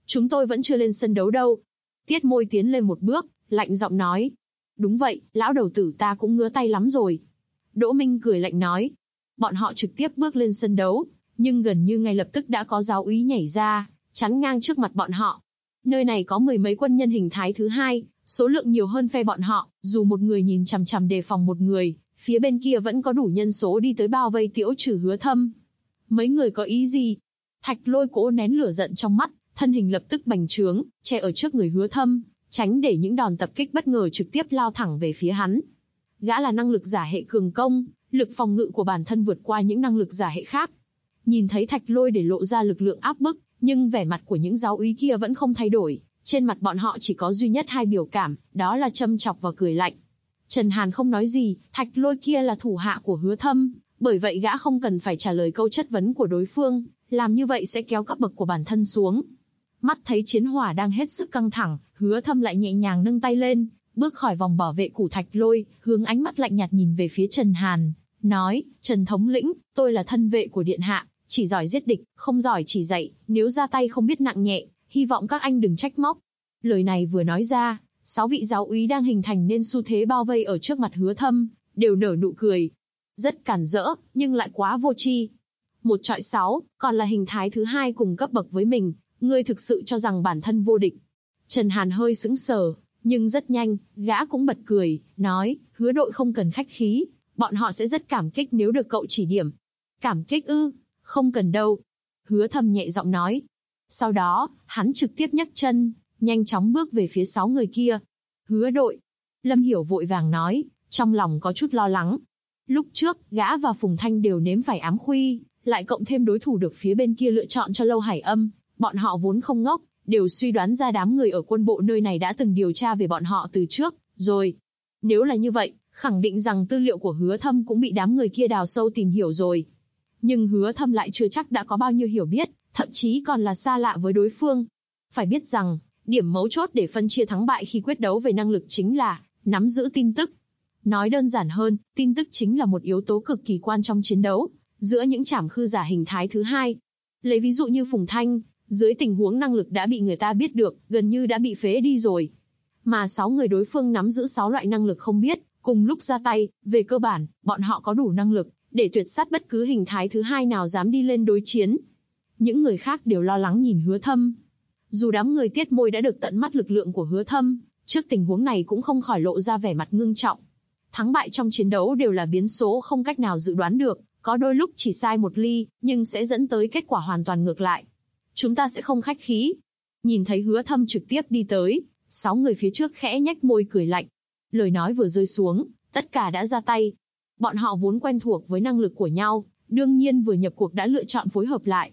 Chúng tôi vẫn chưa lên sân đấu đâu. Tiết Môi tiến lên một bước, lạnh giọng nói. Đúng vậy, lão đầu tử ta cũng ngứa tay lắm rồi. Đỗ Minh cười lạnh nói. Bọn họ trực tiếp bước lên sân đấu, nhưng gần như ngay lập tức đã có giáo úy nhảy ra, chắn ngang trước mặt bọn họ. Nơi này có mười mấy quân nhân hình thái thứ hai, số lượng nhiều hơn phe bọn họ, dù một người nhìn chằm chằm đề phòng một người, phía bên kia vẫn có đủ nhân số đi tới bao vây Tiễu Trừ Hứa Thâm. Mấy người có ý gì? Thạch Lôi cố nén lửa giận trong mắt, thân hình lập tức bành trướng, che ở trước người Hứa Thâm, tránh để những đòn tập kích bất ngờ trực tiếp lao thẳng về phía hắn. Gã là năng lực giả hệ cường công, lực phòng ngự của bản thân vượt qua những năng lực giả hệ khác. Nhìn thấy Thạch Lôi để lộ ra lực lượng áp bức, nhưng vẻ mặt của những giáo úy kia vẫn không thay đổi, trên mặt bọn họ chỉ có duy nhất hai biểu cảm, đó là châm chọc và cười lạnh. Trần Hàn không nói gì, Thạch Lôi kia là thủ hạ của Hứa Thâm, bởi vậy gã không cần phải trả lời câu chất vấn của đối phương, làm như vậy sẽ kéo cấp bậc của bản thân xuống. Mắt thấy chiến hỏa đang hết sức căng thẳng, Hứa Thâm lại nhẹ nhàng nâng tay lên, bước khỏi vòng bảo vệ của Thạch Lôi, hướng ánh mắt lạnh nhạt nhìn về phía Trần Hàn, nói, Trần thống lĩnh, tôi là thân vệ của điện hạ, chỉ giỏi giết địch, không giỏi chỉ dạy, nếu ra tay không biết nặng nhẹ, hy vọng các anh đừng trách móc. Lời này vừa nói ra, 6 vị giáo úy đang hình thành nên xu thế bao vây ở trước mặt Hứa Thâm, đều nở nụ cười. Rất cản rỡ, nhưng lại quá vô tri. 1 chọi 6, còn là hình thái thứ hai cùng cấp bậc với mình, ngươi thực sự cho rằng bản thân vô địch. Trần Hàn hơi sững sờ, nhưng rất nhanh, gã cũng bật cười, nói, Hứa đội không cần khách khí, bọn họ sẽ rất cảm kích nếu được cậu chỉ điểm. Cảm kích ư? Không cần đâu. Hứa Thâm nhẹ giọng nói. Sau đó, hắn trực tiếp nhấc chân, nhanh chóng bước về phía 6 người kia. Hứa đội. Lâm Hiểu vội vàng nói, trong lòng có chút lo lắng. Lúc trước, gã và Phùng Thanh đều nếm phải ám khuy, lại cộng thêm đối thủ được phía bên kia lựa chọn cho Lâu Hải Âm. Bọn họ vốn không ngốc, đều suy đoán ra đám người ở quân bộ nơi này đã từng điều tra về bọn họ từ trước, rồi. Nếu là như vậy, khẳng định rằng tư liệu của Hứa Thâm cũng bị đám người kia đào sâu tìm hiểu rồi. Nhưng Hứa Thâm lại chưa chắc đã có bao nhiêu hiểu biết, thậm chí còn là xa lạ với đối phương. Phải biết rằng, điểm mấu chốt để phân chia thắng bại khi quyết đấu về năng lực chính là nắm giữ tin tức. Nói đơn giản hơn, tin tức chính là một yếu tố cực kỳ quan trong chiến đấu, giữa những trảm khư giả hình thái thứ hai. Lấy ví dụ như Phùng Thanh, dưới tình huống năng lực đã bị người ta biết được, gần như đã bị phế đi rồi. Mà 6 người đối phương nắm giữ 6 loại năng lực không biết, cùng lúc ra tay, về cơ bản, bọn họ có đủ năng lực để tuyệt sát bất cứ hình thái thứ hai nào dám đi lên đối chiến. Những người khác đều lo lắng nhìn Hứa Thâm. Dù đám người Tiết Môi đã được tận mắt lực lượng của Hứa Thâm, trước tình huống này cũng không khỏi lộ ra vẻ mặt ngưng trọng. Thắng bại trong chiến đấu đều là biến số không cách nào dự đoán được, có đôi lúc chỉ sai một ly, nhưng sẽ dẫn tới kết quả hoàn toàn ngược lại. Chúng ta sẽ không khách khí. Nhìn thấy Hứa Thâm trực tiếp đi tới, 6 người phía trước khẽ nhếch môi cười lạnh. Lời nói vừa rơi xuống, tất cả đã ra tay. Bọn họ vốn quen thuộc với năng lực của nhau, đương nhiên vừa nhập cuộc đã lựa chọn phối hợp lại.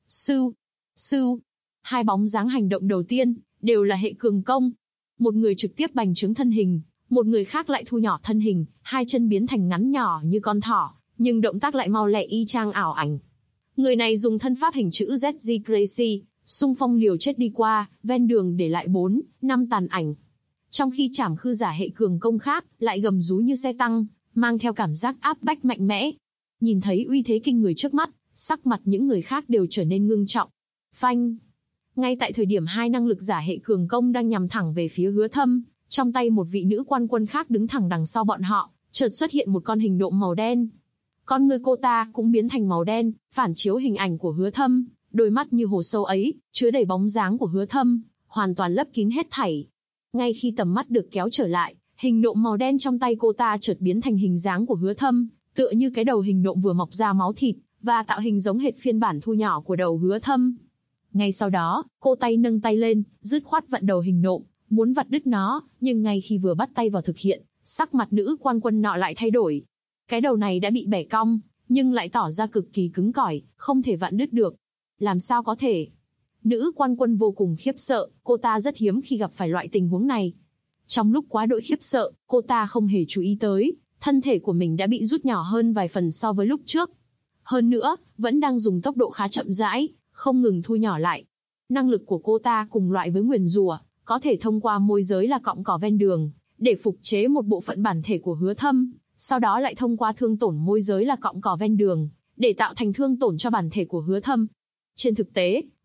Sưu. Hai bóng dáng hành động đầu tiên, đều là hệ cường công. Một người trực tiếp bành trướng thân hình, một người khác lại thu nhỏ thân hình, hai chân biến thành ngắn nhỏ như con thỏ, nhưng động tác lại mau lẹ y chang ảo ảnh. Người này dùng thân pháp hình chữ ZG Crazy, xung phong liều chết đi qua, ven đường để lại 4, 5 tàn ảnh. Trong khi trảm khư giả hệ cường công khác, lại gầm rú như xe tăng, mang theo cảm giác áp bách mạnh mẽ. Nhìn thấy uy thế kinh người trước mắt, sắc mặt những người khác đều trở nên ngưng trọng. Phanh! Ngay tại thời điểm hai năng lực giả hệ cường công đang nhằm thẳng về phía Hứa Thâm, trong tay một vị nữ quan quân khác đứng thẳng đằng sau bọn họ, chợt xuất hiện một con hình nộm màu đen. Con người cô ta cũng biến thành màu đen, phản chiếu hình ảnh của Hứa Thâm, đôi mắt như hồ sâu ấy, chứa đầy bóng dáng của Hứa Thâm, hoàn toàn lấp kín hết thảy. Ngay khi tầm mắt được kéo trở lại, hình nộm màu đen trong tay cô ta chợt biến thành hình dáng của Hứa Thâm, tựa như cái đầu hình nộm vừa mọc ra máu thịt, và tạo hình giống hệt phiên bản thu nhỏ của đầu Hứa Thâm. Ngay sau đó, cô tay nâng tay lên, dứt khoát vặn đầu hình nộm, muốn vặt đứt nó, nhưng ngay khi vừa bắt tay vào thực hiện, sắc mặt nữ quan quân nọ lại thay đổi. Cái đầu này đã bị bẻ cong, nhưng lại tỏ ra cực kỳ cứng cỏi, không thể vặn đứt được. Làm sao có thể? Nữ quan quân vô cùng khiếp sợ, cô ta rất hiếm khi gặp phải loại tình huống này. Trong lúc quá đỗi khiếp sợ, cô ta không hề chú ý tới, thân thể của mình đã bị rút nhỏ hơn vài phần so với lúc trước. Hơn nữa, vẫn đang dùng tốc độ khá chậm rãi, không ngừng thu nhỏ lại. Năng lực của cô ta cùng loại với nguyền rủa, có thể thông qua môi giới là cọng cỏ ven đường, để phục chế một bộ phận bản thể của Hứa Thâm, sau đó lại thông qua thương tổn môi giới là cọng cỏ ven đường, để tạo thành thương tổn cho bản thể của Hứa Thâm. Trên thực tế,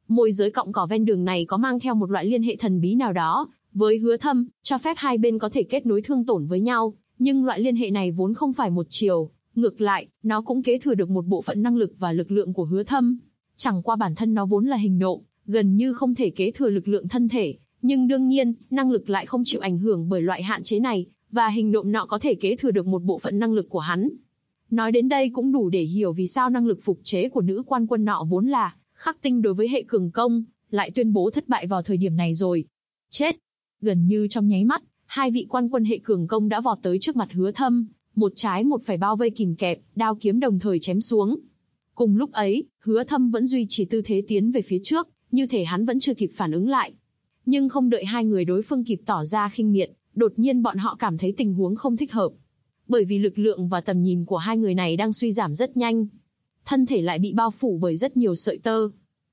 Môi giới cọng cỏ ven đường này có mang theo một loại liên hệ thần bí nào đó với Hứa Thâm, cho phép hai bên có thể kết nối thương tổn với nhau, nhưng loại liên hệ này vốn không phải một chiều, ngược lại, nó cũng kế thừa được một bộ phận năng lực và lực lượng của Hứa Thâm. Chẳng qua bản thân nó vốn là hình nộ, gần như không thể kế thừa lực lượng thân thể, nhưng đương nhiên, năng lực lại không chịu ảnh hưởng bởi loại hạn chế này, và hình nộm nọ có thể kế thừa được một bộ phận năng lực của hắn. Nói đến đây cũng đủ để hiểu vì sao năng lực phục chế của nữ quan quân nọ vốn là khắc tinh đối với hệ cường công, lại tuyên bố thất bại vào thời điểm này rồi. Chết! Gần như trong nháy mắt, hai vị quan quân hệ cường công đã vọt tới trước mặt Hứa Thâm, một trái một phải bao vây kìm kẹp, đao kiếm đồng thời chém xuống. Cùng lúc ấy, Hứa Thâm vẫn duy trì tư thế tiến về phía trước, như thể hắn vẫn chưa kịp phản ứng lại. Nhưng không đợi hai người đối phương kịp tỏ ra khinh miệt, đột nhiên bọn họ cảm thấy tình huống không thích hợp. Bởi vì lực lượng và tầm nhìn của hai người này đang suy giảm rất nhanh. Thân thể lại bị bao phủ bởi rất nhiều sợi tơ.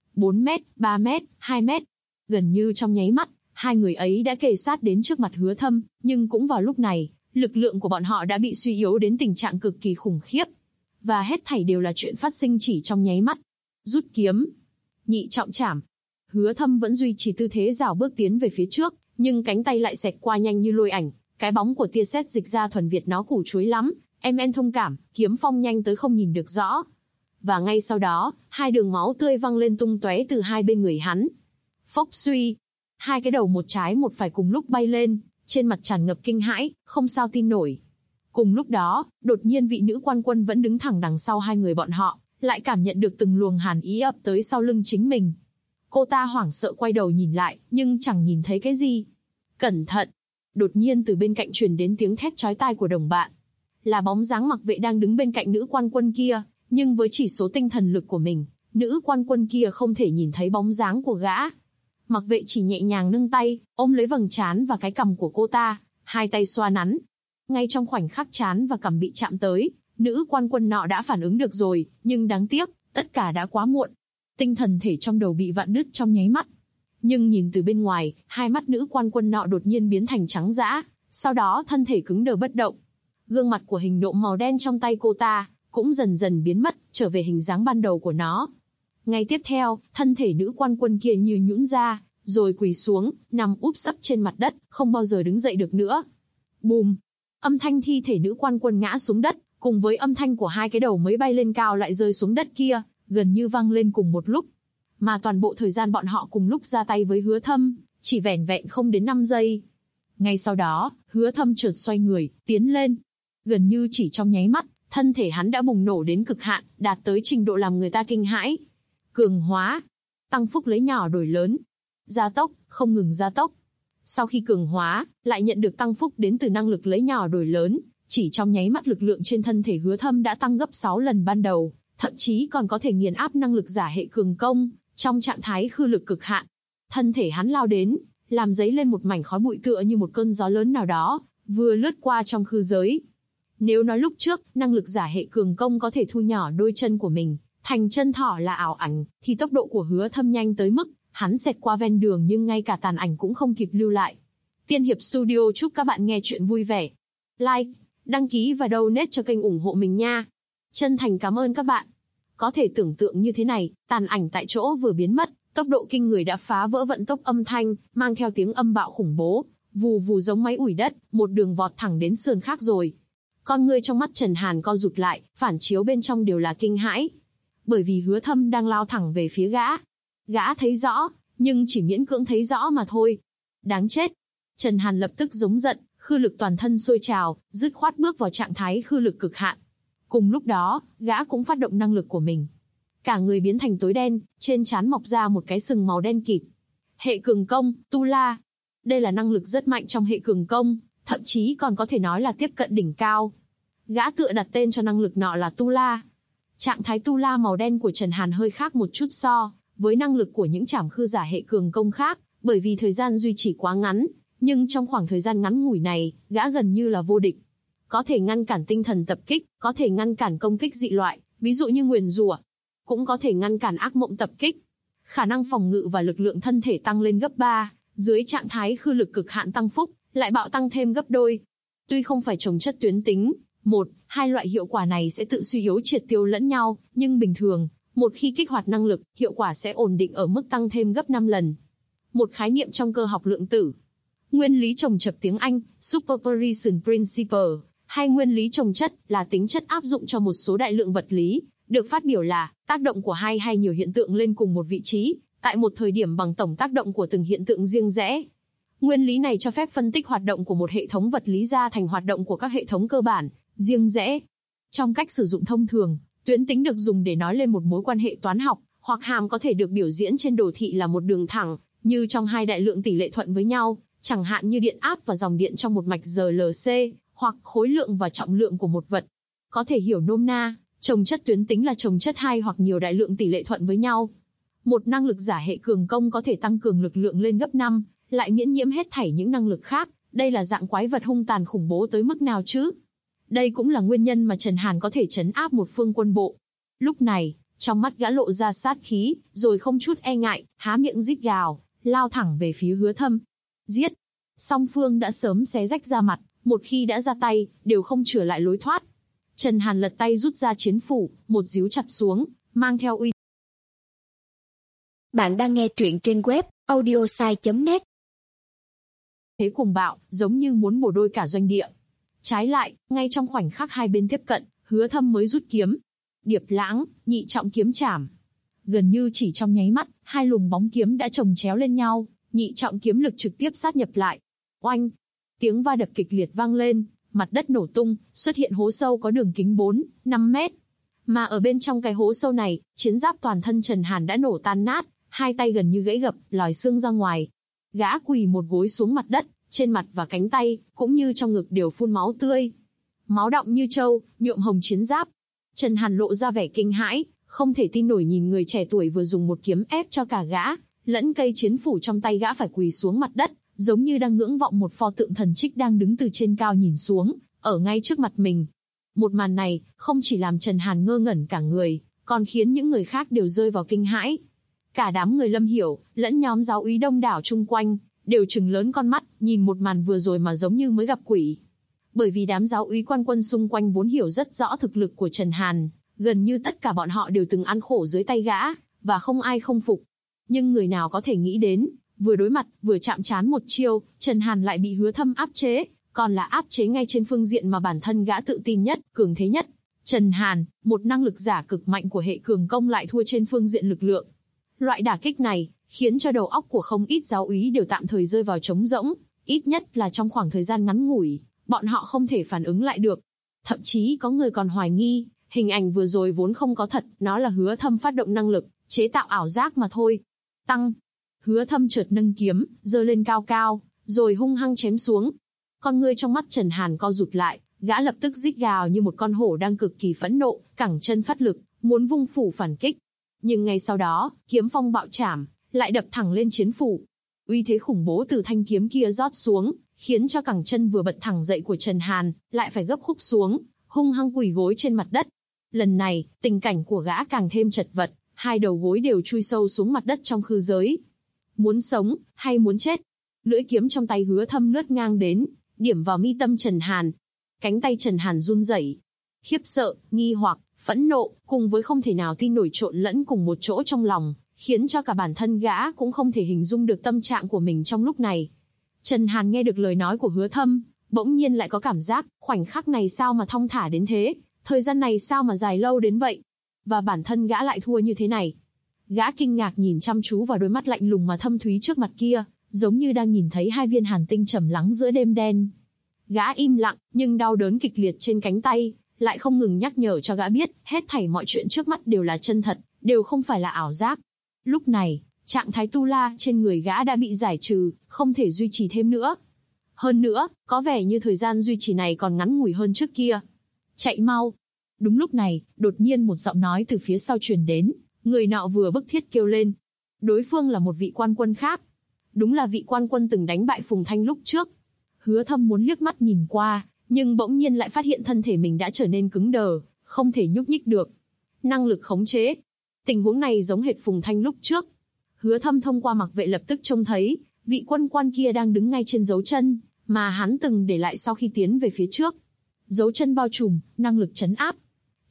4 mét, 3 mét, 2 mét. Gần như trong nháy mắt, hai người ấy đã kề sát đến trước mặt Hứa Thâm, nhưng cũng vào lúc này, lực lượng của bọn họ đã bị suy yếu đến tình trạng cực kỳ khủng khiếp. Và hết thảy đều là chuyện phát sinh chỉ trong nháy mắt. Rút kiếm. Nhị trọng trảm. Hứa Thâm vẫn duy trì tư thế rảo bước tiến về phía trước, nhưng cánh tay lại xẹt qua nhanh như lôi ảnh, cái bóng của tia sét dịch ra thuần Việt nó củ chuối lắm, em thông cảm, kiếm phong nhanh tới không nhìn được rõ. Và ngay sau đó, hai đường máu tươi văng lên tung tóe từ hai bên người hắn. Phốc suy, hai cái đầu một trái một phải cùng lúc bay lên, trên mặt tràn ngập kinh hãi, không sao tin nổi. Cùng lúc đó, đột nhiên vị nữ quan quân vẫn đứng thẳng đằng sau hai người bọn họ, lại cảm nhận được từng luồng hàn ý ập tới sau lưng chính mình. Cô ta hoảng sợ quay đầu nhìn lại, nhưng chẳng nhìn thấy cái gì. Cẩn thận! Đột nhiên từ bên cạnh truyền đến tiếng thét chói tai của đồng bạn. Là bóng dáng mặc vệ đang đứng bên cạnh nữ quan quân kia, nhưng với chỉ số tinh thần lực của mình, nữ quan quân kia không thể nhìn thấy bóng dáng của gã. Mặc vệ chỉ nhẹ nhàng nâng tay, ôm lấy vầng trán và cái cằm của cô ta, hai tay xoa nắn. Ngay trong khoảnh khắc trán và cằm bị chạm tới, nữ quan quân nọ đã phản ứng được rồi, nhưng đáng tiếc, tất cả đã quá muộn. Tinh thần thể trong đầu bị vặn đứt trong nháy mắt. Nhưng nhìn từ bên ngoài, hai mắt nữ quan quân nọ đột nhiên biến thành trắng dã, sau đó thân thể cứng đờ bất động. Gương mặt của hình nộm màu đen trong tay cô ta cũng dần dần biến mất, trở về hình dáng ban đầu của nó. Ngay tiếp theo, thân thể nữ quan quân kia như nhũn ra, rồi quỳ xuống, nằm úp sấp trên mặt đất, không bao giờ đứng dậy được nữa. Bùm! Âm thanh thi thể nữ quan quân ngã xuống đất, cùng với âm thanh của hai cái đầu mới bay lên cao lại rơi xuống đất kia, gần như vang lên cùng một lúc. Mà toàn bộ thời gian bọn họ cùng lúc ra tay với Hứa Thâm, chỉ vẻn vẹn không đến 5 giây. Ngay sau đó, Hứa Thâm chợt xoay người, tiến lên. Gần như chỉ trong nháy mắt, thân thể hắn đã bùng nổ đến cực hạn, đạt tới trình độ làm người ta kinh hãi. Cường hóa, tăng phúc lấy nhỏ đổi lớn, gia tốc, không ngừng gia tốc. Sau khi cường hóa, lại nhận được tăng phúc đến từ năng lực lấy nhỏ đổi lớn, chỉ trong nháy mắt lực lượng trên thân thể Hứa Thâm đã tăng gấp 6 lần ban đầu, thậm chí còn có thể nghiền áp năng lực giả hệ cường công, trong trạng thái khư lực cực hạn. Thân thể hắn lao đến, làm dấy lên một mảnh khói bụi tựa như một cơn gió lớn nào đó, vừa lướt qua trong khư giới. Nếu nói lúc trước, năng lực giả hệ cường công có thể thu nhỏ đôi chân của mình, thành chân thỏ là ảo ảnh, thì tốc độ của Hứa Thâm nhanh tới mức, hắn xẹt qua ven đường nhưng ngay cả tàn ảnh cũng không kịp lưu lại. Tiên Hiệp Studio chúc các bạn nghe chuyện vui vẻ. Like, đăng ký và donate cho kênh ủng hộ mình nha. Chân thành cảm ơn các bạn. Có thể tưởng tượng như thế này, tàn ảnh tại chỗ vừa biến mất, tốc độ kinh người đã phá vỡ vận tốc âm thanh, mang theo tiếng âm bạo khủng bố, vù vù giống máy ủi đất, một đường vọt thẳng đến sườn khác rồi. Con ngươi trong mắt Trần Hàn co rụt lại, phản chiếu bên trong đều là kinh hãi. Bởi vì Hứa Thâm đang lao thẳng về phía gã. Gã thấy rõ, nhưng chỉ miễn cưỡng thấy rõ mà thôi. Đáng chết! Trần Hàn lập tức giống giận, khư lực toàn thân sôi trào, dứt khoát bước vào trạng thái khư lực cực hạn. Cùng lúc đó, gã cũng phát động năng lực của mình. Cả người biến thành tối đen, trên trán mọc ra một cái sừng màu đen kịt. Hệ cường công, Tu La. Đây là năng lực rất mạnh trong hệ cường công, thậm chí còn có thể nói là tiếp cận đỉnh cao. Gã tựa đặt tên cho năng lực nọ là Tu La. Trạng thái Tu La màu đen của Trần Hàn hơi khác một chút so với năng lực của những trảm khư giả hệ cường công khác, bởi vì thời gian duy trì quá ngắn, nhưng trong khoảng thời gian ngắn ngủi này, gã gần như là vô địch. Có thể ngăn cản tinh thần tập kích, có thể ngăn cản công kích dị loại, ví dụ như nguyền rủa, cũng có thể ngăn cản ác mộng tập kích. Khả năng phòng ngự và lực lượng thân thể tăng lên gấp 3, dưới trạng thái khư lực cực hạn tăng phúc, lại bạo tăng thêm gấp đôi. Tuy không phải chồng chất tuyến tính, hai loại hiệu quả này sẽ tự suy yếu triệt tiêu lẫn nhau, nhưng bình thường, Một khi kích hoạt năng lực, hiệu quả sẽ ổn định ở mức tăng thêm gấp 5 lần. Một khái niệm trong cơ học lượng tử. Nguyên lý chồng chập tiếng Anh, Superposition Principle, hay nguyên lý chồng chất, là tính chất áp dụng cho một số đại lượng vật lý, được phát biểu là tác động của hai hay nhiều hiện tượng lên cùng một vị trí, tại một thời điểm bằng tổng tác động của từng hiện tượng riêng rẽ. Nguyên lý này cho phép phân tích hoạt động của một hệ thống vật lý ra thành hoạt động của các hệ thống cơ bản, riêng rẽ. Trong cách sử dụng thông thường, tuyến tính được dùng để nói lên một mối quan hệ toán học, hoặc hàm có thể được biểu diễn trên đồ thị là một đường thẳng, như trong hai đại lượng tỷ lệ thuận với nhau, chẳng hạn như điện áp và dòng điện trong một mạch RLC, hoặc khối lượng và trọng lượng của một vật. Có thể hiểu nôm na, chồng chất tuyến tính là chồng chất hai hoặc nhiều đại lượng tỷ lệ thuận với nhau. Một năng lực giả hệ cường công có thể tăng cường lực lượng lên gấp 5, lại miễn nhiễm hết thảy những năng lực khác. Đây là dạng quái vật hung tàn khủng bố tới mức nào chứ? Đây cũng là nguyên nhân mà Trần Hàn có thể trấn áp một phương quân bộ. Lúc này, trong mắt gã lộ ra sát khí, rồi không chút e ngại, há miệng rít gào, lao thẳng về phía Hứa Thâm. Giết! Song phương đã sớm xé rách ra mặt, một khi đã ra tay, đều không chừa lại lối thoát. Trần Hàn lật tay rút ra chiến phủ, một díu chặt xuống, mang theo uy. Bạn đang nghe truyện trên web audiosai.net. Thế cùng bạo, giống như muốn bổ đôi cả doanh địa. Trái lại, ngay trong khoảnh khắc hai bên tiếp cận, Hứa Thâm mới rút kiếm. Điệp lãng, nhị trọng kiếm chảm. Gần như chỉ trong nháy mắt, hai luồng bóng kiếm đã chồng chéo lên nhau, nhị trọng kiếm lực trực tiếp sát nhập lại. Oanh! Tiếng va đập kịch liệt vang lên, mặt đất nổ tung, xuất hiện hố sâu có đường kính 4-5 mét. Mà ở bên trong cái hố sâu này, chiến giáp toàn thân Trần Hàn đã nổ tan nát, hai tay gần như gãy gập, lòi xương ra ngoài. Gã quỳ một gối xuống mặt đất, trên mặt và cánh tay, cũng như trong ngực đều phun máu tươi. Máu đọng như trâu, nhuộm hồng chiến giáp. Trần Hàn lộ ra vẻ kinh hãi, không thể tin nổi nhìn người trẻ tuổi vừa dùng một kiếm ép cho cả gã, lẫn cây chiến phủ trong tay gã phải quỳ xuống mặt đất, giống như đang ngưỡng vọng một pho tượng thần trích đang đứng từ trên cao nhìn xuống, ở ngay trước mặt mình. Một màn này, không chỉ làm Trần Hàn ngơ ngẩn cả người, còn khiến những người khác đều rơi vào kinh hãi. Cả đám người Lâm Hiểu, lẫn nhóm giáo úy đông đảo chung quanh, đều trừng lớn con mắt, nhìn một màn vừa rồi mà giống như mới gặp quỷ. Bởi vì đám giáo úy quan quân xung quanh vốn hiểu rất rõ thực lực của Trần Hàn, gần như tất cả bọn họ đều từng ăn khổ dưới tay gã, và không ai không phục. Nhưng người nào có thể nghĩ đến, vừa đối mặt, vừa chạm trán một chiêu, Trần Hàn lại bị Hứa Thâm áp chế, còn là áp chế ngay trên phương diện mà bản thân gã tự tin nhất, cường thế nhất. Trần Hàn, một năng lực giả cực mạnh của hệ cường công lại thua trên phương diện lực lượng. Loại đả kích này, khiến cho đầu óc của không ít giáo úy đều tạm thời rơi vào trống rỗng, ít nhất là trong khoảng thời gian ngắn ngủi, bọn họ không thể phản ứng lại được. Thậm chí có người còn hoài nghi, hình ảnh vừa rồi vốn không có thật, nó là Hứa Thâm phát động năng lực, chế tạo ảo giác mà thôi. Tăng! Hứa Thâm chợt nâng kiếm, giơ lên cao cao, rồi hung hăng chém xuống. Con ngươi trong mắt Trần Hàn co rụt lại, gã lập tức rít gào như một con hổ đang cực kỳ phẫn nộ, cẳng chân phát lực, muốn vung phủ phản kích. Nhưng ngay sau đó, kiếm phong bạo chảm, lại đập thẳng lên chiến phủ. Uy thế khủng bố từ thanh kiếm kia rót xuống, khiến cho cẳng chân vừa bật thẳng dậy của Trần Hàn, lại phải gấp khúc xuống, hung hăng quỳ gối trên mặt đất. Lần này, tình cảnh của gã càng thêm chật vật, hai đầu gối đều chui sâu xuống mặt đất trong khư giới. Muốn sống, hay muốn chết? Lưỡi kiếm trong tay Hứa Thâm lướt ngang đến, điểm vào mi tâm Trần Hàn. Cánh tay Trần Hàn run rẩy, khiếp sợ, nghi hoặc, phẫn nộ, cùng với không thể nào tin nổi trộn lẫn cùng một chỗ trong lòng, khiến cho cả bản thân gã cũng không thể hình dung được tâm trạng của mình trong lúc này. Trần Hàn nghe được lời nói của Hứa Thâm, bỗng nhiên lại có cảm giác, khoảnh khắc này sao mà thong thả đến thế, thời gian này sao mà dài lâu đến vậy, và bản thân gã lại thua như thế này. Gã kinh ngạc nhìn chăm chú vào đôi mắt lạnh lùng mà thâm thúy trước mặt kia, giống như đang nhìn thấy hai viên hàn tinh trầm lắng giữa đêm đen. Gã im lặng, nhưng đau đớn kịch liệt trên cánh tay, lại không ngừng nhắc nhở cho gã biết, hết thảy mọi chuyện trước mắt đều là chân thật, đều không phải là ảo giác. Lúc này, trạng thái tu la trên người gã đã bị giải trừ, không thể duy trì thêm nữa. Hơn nữa, có vẻ như thời gian duy trì này còn ngắn ngủi hơn trước kia. Chạy mau! Đúng lúc này, đột nhiên một giọng nói từ phía sau truyền đến, người nọ vừa bức thiết kêu lên. Đối phương là một vị quan quân khác. Đúng là vị quan quân từng đánh bại Phùng Thanh lúc trước. Hứa Thâm muốn liếc mắt nhìn qua, nhưng bỗng nhiên lại phát hiện thân thể mình đã trở nên cứng đờ, không thể nhúc nhích được. Năng lực khống chế. Tình huống này giống hệt Phùng Thanh lúc trước. Hứa Thâm thông qua mặc vệ lập tức trông thấy, vị quân quan kia đang đứng ngay trên dấu chân, mà hắn từng để lại sau khi tiến về phía trước. Dấu chân bao trùm, năng lực trấn áp.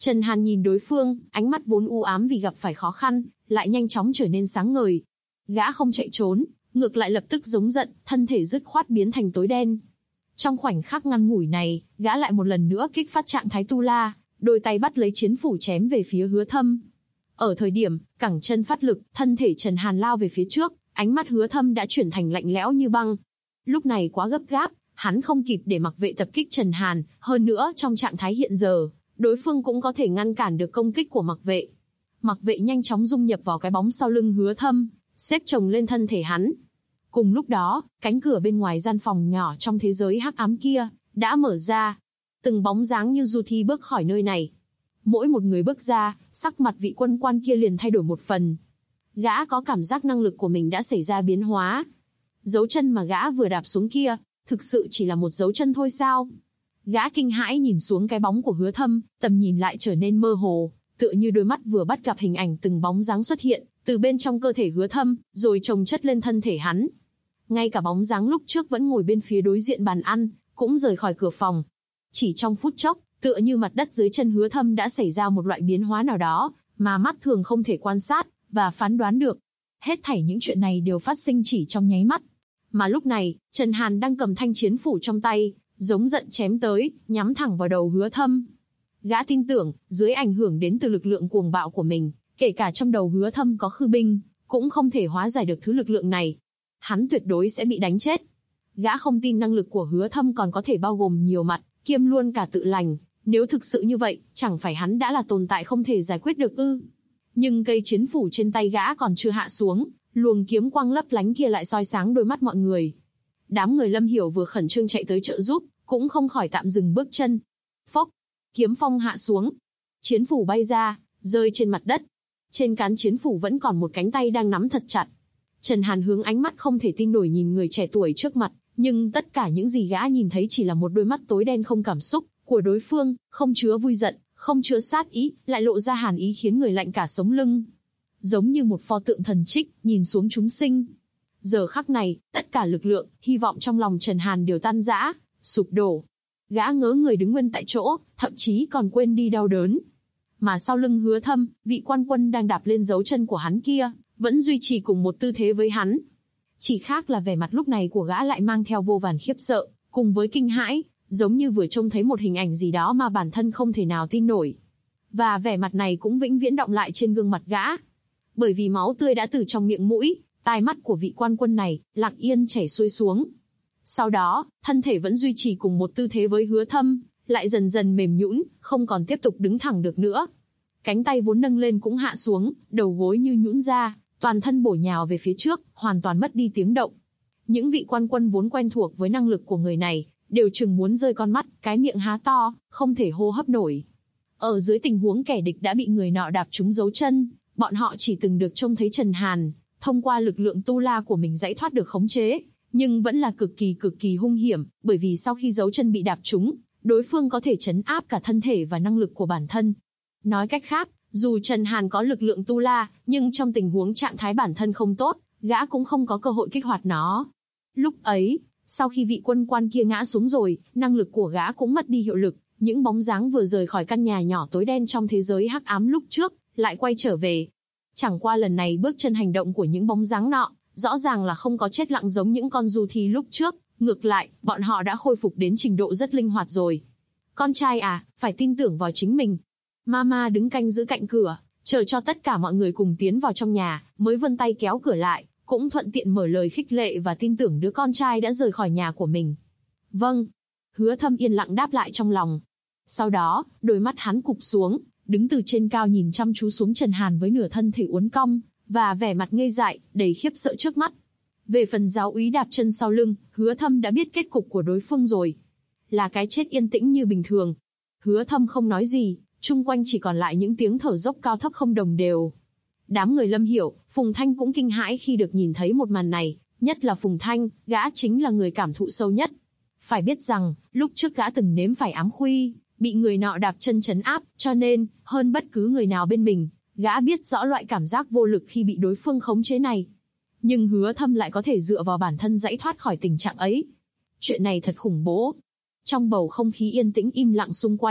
Trần Hàn nhìn đối phương, ánh mắt vốn u ám vì gặp phải khó khăn, lại nhanh chóng trở nên sáng ngời. Gã không chạy trốn, ngược lại lập tức giống giận, thân thể dứt khoát biến thành tối đen. Trong khoảnh khắc ngắn ngủi này, gã lại một lần nữa kích phát trạng thái tu la, đôi tay bắt lấy chiến phủ chém về phía Hứa Thâm. Ở thời điểm, cẳng chân phát lực, thân thể Trần Hàn lao về phía trước, ánh mắt Hứa Thâm đã chuyển thành lạnh lẽo như băng. Lúc này quá gấp gáp, hắn không kịp để mặc vệ tập kích Trần Hàn, hơn nữa trong trạng thái hiện giờ, đối phương cũng có thể ngăn cản được công kích của mặc vệ. Mặc vệ nhanh chóng dung nhập vào cái bóng sau lưng Hứa Thâm, xếp chồng lên thân thể hắn. Cùng lúc đó, cánh cửa bên ngoài gian phòng nhỏ trong thế giới hắc ám kia đã mở ra. Từng bóng dáng như du thi bước khỏi nơi này. Mỗi một người bước ra, sắc mặt vị quân quan kia liền thay đổi một phần. Gã có cảm giác năng lực của mình đã xảy ra biến hóa. Dấu chân mà gã vừa đạp xuống kia, thực sự chỉ là một dấu chân thôi sao? Gã kinh hãi nhìn xuống cái bóng của Hứa Thâm, tầm nhìn lại trở nên mơ hồ, tựa như đôi mắt vừa bắt gặp hình ảnh từng bóng dáng xuất hiện từ bên trong cơ thể Hứa Thâm, rồi chồng chất lên thân thể hắn. Ngay cả bóng dáng lúc trước vẫn ngồi bên phía đối diện bàn ăn, cũng rời khỏi cửa phòng. Chỉ trong phút chốc, tựa như mặt đất dưới chân Hứa Thâm đã xảy ra một loại biến hóa nào đó, mà mắt thường không thể quan sát và phán đoán được. Hết thảy những chuyện này đều phát sinh chỉ trong nháy mắt. Mà lúc này, Trần Hàn đang cầm thanh chiến phủ trong tay, giống giận chém tới, nhắm thẳng vào đầu Hứa Thâm. Gã tin tưởng, dưới ảnh hưởng đến từ lực lượng cuồng bạo của mình, kể cả trong đầu Hứa Thâm có khư binh, cũng không thể hóa giải được thứ lực lượng này. Hắn tuyệt đối sẽ bị đánh chết. Gã không tin năng lực của Hứa Thâm còn có thể bao gồm nhiều mặt, kiêm luôn cả tự lành. Nếu thực sự như vậy, chẳng phải hắn đã là tồn tại không thể giải quyết được ư? Nhưng cây chiến phủ trên tay gã còn chưa hạ xuống, luồng kiếm quang lấp lánh kia lại soi sáng đôi mắt mọi người. Đám người Lâm Hiểu vừa khẩn trương chạy tới trợ giúp, cũng không khỏi tạm dừng bước chân. Phốc, kiếm phong hạ xuống, chiến phủ bay ra, rơi trên mặt đất. Trên cán chiến phủ vẫn còn một cánh tay đang nắm thật chặt. Trần Hàn hướng ánh mắt không thể tin nổi nhìn người trẻ tuổi trước mặt, nhưng tất cả những gì gã nhìn thấy chỉ là một đôi mắt tối đen không cảm xúc của đối phương, không chứa vui giận, không chứa sát ý, lại lộ ra hàn ý khiến người lạnh cả sống lưng. Giống như một pho tượng thần trích, nhìn xuống chúng sinh. Giờ khắc này, tất cả lực lượng, hy vọng trong lòng Trần Hàn đều tan rã, sụp đổ. Gã ngớ người đứng nguyên tại chỗ, thậm chí còn quên đi đau đớn. Mà sau lưng Hứa Thâm, vị quan quân đang đạp lên dấu chân của hắn kia, vẫn duy trì cùng một tư thế với hắn. Chỉ khác là vẻ mặt lúc này của gã lại mang theo vô vàn khiếp sợ, cùng với kinh hãi, giống như vừa trông thấy một hình ảnh gì đó mà bản thân không thể nào tin nổi. Và vẻ mặt này cũng vĩnh viễn đọng lại trên gương mặt gã. Bởi vì máu tươi đã từ trong miệng mũi, tai mắt của vị quan quân này, lặng yên chảy xuôi xuống. Sau đó, thân thể vẫn duy trì cùng một tư thế với Hứa Thâm, lại dần dần mềm nhũn, không còn tiếp tục đứng thẳng được nữa. Cánh tay vốn nâng lên cũng hạ xuống, đầu gối như nhũn ra, toàn thân bổ nhào về phía trước, hoàn toàn mất đi tiếng động. Những vị quan quân vốn quen thuộc với năng lực của người này, đều chừng muốn rơi con mắt, cái miệng há to, không thể hô hấp nổi. Ở dưới tình huống kẻ địch đã bị người nọ đạp trúng dấu chân, bọn họ chỉ từng được trông thấy Trần Hàn, thông qua lực lượng tu la của mình giải thoát được khống chế, nhưng vẫn là cực kỳ hung hiểm, bởi vì sau khi dấu chân bị đạp trúng, đối phương có thể trấn áp cả thân thể và năng lực của bản thân. Nói cách khác, dù Trần Hàn có lực lượng tu la, nhưng trong tình huống trạng thái bản thân không tốt, gã cũng không có cơ hội kích hoạt nó. Lúc ấy, sau khi vị quân quan kia ngã xuống rồi, năng lực của gã cũng mất đi hiệu lực, những bóng dáng vừa rời khỏi căn nhà nhỏ tối đen trong thế giới hắc ám lúc trước, lại quay trở về. Chẳng qua lần này bước chân hành động của những bóng dáng nọ, rõ ràng là không có chết lặng giống những con du thi lúc trước, ngược lại, bọn họ đã khôi phục đến trình độ rất linh hoạt rồi. Con trai à, phải tin tưởng vào chính mình. Mama đứng canh giữ cạnh cửa, chờ cho tất cả mọi người cùng tiến vào trong nhà, mới vươn tay kéo cửa lại, cũng thuận tiện mở lời khích lệ và tin tưởng đứa con trai đã rời khỏi nhà của mình. Vâng. Hứa Thâm yên lặng đáp lại trong lòng. Sau đó, đôi mắt hắn cụp xuống, đứng từ trên cao nhìn chăm chú xuống Trần Hàn với nửa thân thể uốn cong, và vẻ mặt ngây dại, đầy khiếp sợ trước mắt. Về phần giáo úy đạp chân sau lưng, Hứa Thâm đã biết kết cục của đối phương rồi. Là cái chết yên tĩnh như bình thường. Hứa Thâm không nói gì, chung quanh chỉ còn lại những tiếng thở dốc cao thấp không đồng đều. Đám người Lâm Hiểu, Phùng Thanh cũng kinh hãi khi được nhìn thấy một màn này, nhất là Phùng Thanh, gã chính là người cảm thụ sâu nhất. Phải biết rằng, lúc trước gã từng nếm phải ám khuy, bị người nọ đạp chân trấn áp, cho nên, hơn bất cứ người nào bên mình, gã biết rõ loại cảm giác vô lực khi bị đối phương khống chế này. Nhưng Hứa Thâm lại có thể dựa vào bản thân giãy thoát khỏi tình trạng ấy. Chuyện này thật khủng bố. Trong bầu không khí yên tĩnh im lặng xung quanh,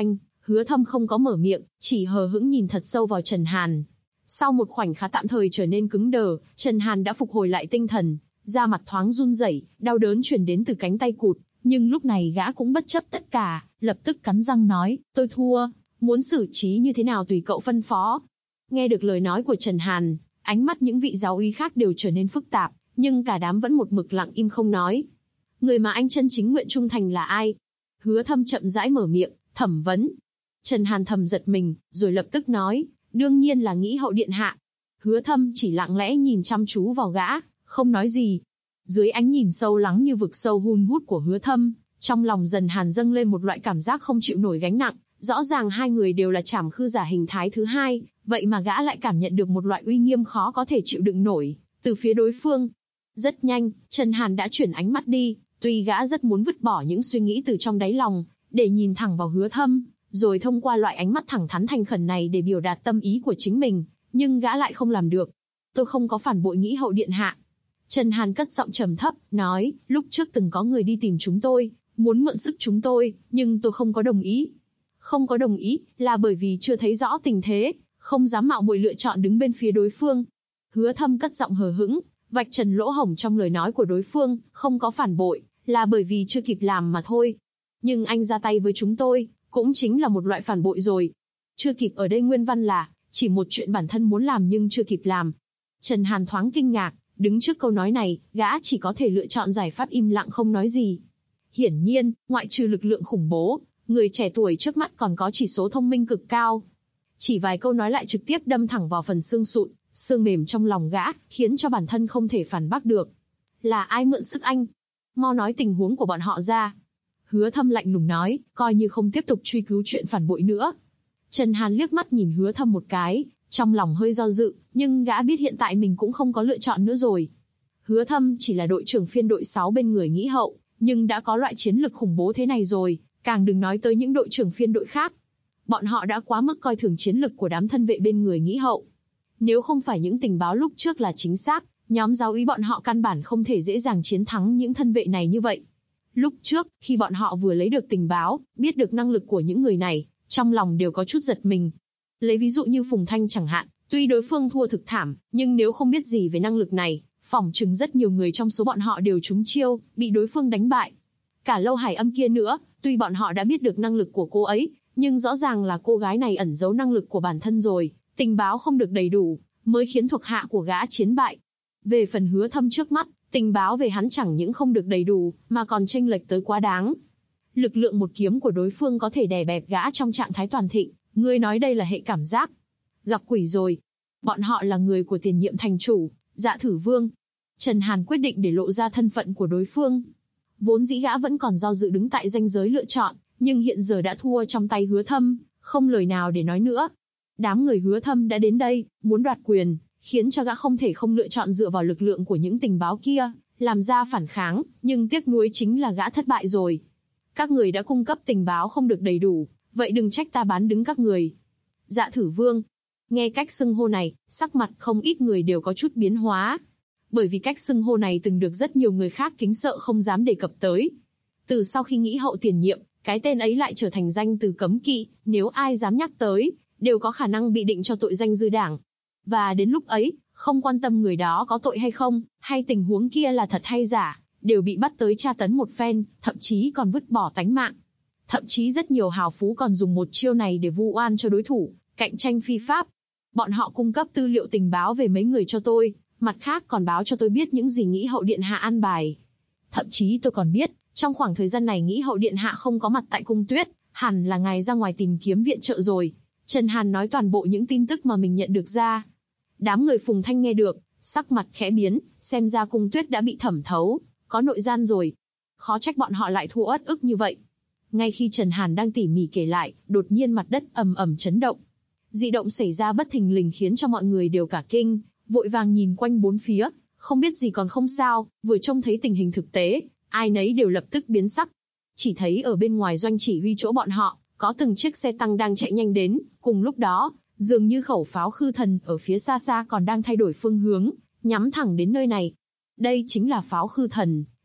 Hứa Thâm không có mở miệng, chỉ hờ hững nhìn thật sâu vào Trần Hàn. Sau một khoảnh khắc tạm thời trở nên cứng đờ, Trần Hàn đã phục hồi lại tinh thần, da mặt thoáng run rẩy, đau đớn truyền đến từ cánh tay cụt, nhưng lúc này gã cũng bất chấp tất cả, lập tức cắn răng nói, tôi thua, muốn xử trí như thế nào tùy cậu phân phó. Nghe được lời nói của Trần Hàn, ánh mắt những vị giáo úy khác đều trở nên phức tạp, nhưng cả đám vẫn một mực lặng im không nói. Người mà anh chân chính nguyện trung thành là ai? Hứa Thâm chậm rãi mở miệng, thẩm vấn. Trần Hàn thầm giật mình, rồi lập tức nói, đương nhiên là Nghĩ Hậu điện hạ. Hứa Thâm chỉ lặng lẽ nhìn chăm chú vào gã, không nói gì. Dưới ánh nhìn sâu lắng như vực sâu hun hút của Hứa Thâm, trong lòng Dần Hàn dâng lên một loại cảm giác không chịu nổi gánh nặng. Rõ ràng hai người đều là trảm khư giả hình thái thứ hai, vậy mà gã lại cảm nhận được một loại uy nghiêm khó có thể chịu đựng nổi từ phía đối phương. Rất nhanh, Trần Hàn đã chuyển ánh mắt đi, tuy gã rất muốn vứt bỏ những suy nghĩ từ trong đáy lòng, để nhìn thẳng vào Hứa Thâm, rồi thông qua loại ánh mắt thẳng thắn thành khẩn này để biểu đạt tâm ý của chính mình, nhưng gã lại không làm được. Tôi không có phản bội Nghĩ Hậu điện hạ. Trần Hàn cất giọng trầm thấp, nói, lúc trước từng có người đi tìm chúng tôi, muốn mượn sức chúng tôi, nhưng tôi không có đồng ý. Không có đồng ý, là bởi vì chưa thấy rõ tình thế, không dám mạo muội lựa chọn đứng bên phía đối phương. Hứa Thâm cất giọng hờ hững, vạch trần lỗ hổng trong lời nói của đối phương, không có phản bội, là bởi vì chưa kịp làm mà thôi. Nhưng anh ra tay với chúng tôi, cũng chính là một loại phản bội rồi. Chưa kịp ở đây nguyên văn là, chỉ một chuyện bản thân muốn làm nhưng chưa kịp làm. Trần Hàn thoáng kinh ngạc, đứng trước câu nói này, gã chỉ có thể lựa chọn giải pháp im lặng không nói gì. Hiển nhiên, ngoại trừ lực lượng khủng bố, người trẻ tuổi trước mắt còn có chỉ số thông minh cực cao. Chỉ vài câu nói lại trực tiếp đâm thẳng vào phần xương sụn, xương mềm trong lòng gã, khiến cho bản thân không thể phản bác được. Là ai mượn sức anh? Mau nói tình huống của bọn họ ra. Hứa Thâm lạnh lùng nói, coi như không tiếp tục truy cứu chuyện phản bội nữa. Trần Hàn liếc mắt nhìn Hứa Thâm một cái, trong lòng hơi do dự, nhưng gã biết hiện tại mình cũng không có lựa chọn nữa rồi. Hứa Thâm chỉ là đội trưởng phiên đội 6 bên người Nghĩ Hậu, nhưng đã có loại chiến lực khủng bố thế này rồi, càng đừng nói tới những đội trưởng phiên đội khác. Bọn họ đã quá mức coi thường chiến lực của đám thân vệ bên người Nghĩ Hậu. Nếu không phải những tình báo lúc trước là chính xác, nhóm giáo úy bọn họ căn bản không thể dễ dàng chiến thắng những thân vệ này như vậy. Lúc trước, khi bọn họ vừa lấy được tình báo, biết được năng lực của những người này, trong lòng đều có chút giật mình. Lấy ví dụ như Phùng Thanh chẳng hạn, tuy đối phương thua thực thảm, nhưng nếu không biết gì về năng lực này, phỏng chừng rất nhiều người trong số bọn họ đều trúng chiêu, bị đối phương đánh bại. Cả Lâu Hải Âm kia nữa, tuy bọn họ đã biết được năng lực của cô ấy, nhưng rõ ràng là cô gái này ẩn giấu năng lực của bản thân rồi, tình báo không được đầy đủ, mới khiến thuộc hạ của gã chiến bại. Về phần Hứa Thâm trước mắt, tình báo về hắn chẳng những không được đầy đủ, mà còn chênh lệch tới quá đáng. Lực lượng một kiếm của đối phương có thể đè bẹp gã trong trạng thái toàn thịnh, ngươi nói đây là hệ cảm giác. Gặp quỷ rồi. Bọn họ là người của tiền nhiệm thành chủ, Dạ Thử Vương. Trần Hàn quyết định để lộ ra thân phận của đối phương. Vốn dĩ gã vẫn còn do dự đứng tại ranh giới lựa chọn, nhưng hiện giờ đã thua trong tay Hứa Thâm, không lời nào để nói nữa. Đám người Hứa Thâm đã đến đây, muốn đoạt quyền, khiến cho gã không thể không lựa chọn dựa vào lực lượng của những tình báo kia, làm ra phản kháng, nhưng tiếc nuối chính là gã thất bại rồi. Các người đã cung cấp tình báo không được đầy đủ, vậy đừng trách ta bán đứng các người. Dạ Thử Vương. Nghe cách xưng hô này, sắc mặt không ít người đều có chút biến hóa. Bởi vì cách xưng hô này từng được rất nhiều người khác kính sợ không dám đề cập tới. Từ sau khi Nghĩ Hậu tiền nhiệm, cái tên ấy lại trở thành danh từ cấm kỵ, nếu ai dám nhắc tới, đều có khả năng bị định cho tội danh dư đảng. Và đến lúc ấy, không quan tâm người đó có tội hay không, hay tình huống kia là thật hay giả, đều bị bắt tới tra tấn một phen, thậm chí còn vứt bỏ tánh mạng. Thậm chí rất nhiều hào phú còn dùng một chiêu này để vu oan cho đối thủ, cạnh tranh phi pháp. Bọn họ cung cấp tư liệu tình báo về mấy người cho tôi, mặt khác còn báo cho tôi biết những gì Nghĩ Hậu điện hạ an bài. Thậm chí tôi còn biết, trong khoảng thời gian này Nghĩ Hậu điện hạ không có mặt tại cung Tuyết, hẳn là ngài ra ngoài tìm kiếm viện trợ rồi. Trần Hàn nói toàn bộ những tin tức mà mình nhận được ra. Đám người Phùng Thanh nghe được, sắc mặt khẽ biến, xem ra cung Tuyết đã bị thẩm thấu, có nội gian rồi. Khó trách bọn họ lại thua uất ức như vậy. Ngay khi Trần Hàn đang tỉ mỉ kể lại, đột nhiên mặt đất ầm ầm chấn động. Dị động xảy ra bất thình lình khiến cho mọi người đều cả kinh, vội vàng nhìn quanh bốn phía, không biết gì còn không sao, vừa trông thấy tình hình thực tế, ai nấy đều lập tức biến sắc. Chỉ thấy ở bên ngoài doanh chỉ huy chỗ bọn họ, có từng chiếc xe tăng đang chạy nhanh đến, cùng lúc đó, dường như khẩu pháo khư thần ở phía xa xa còn đang thay đổi phương hướng, nhắm thẳng đến nơi này. Đây chính là pháo khư thần,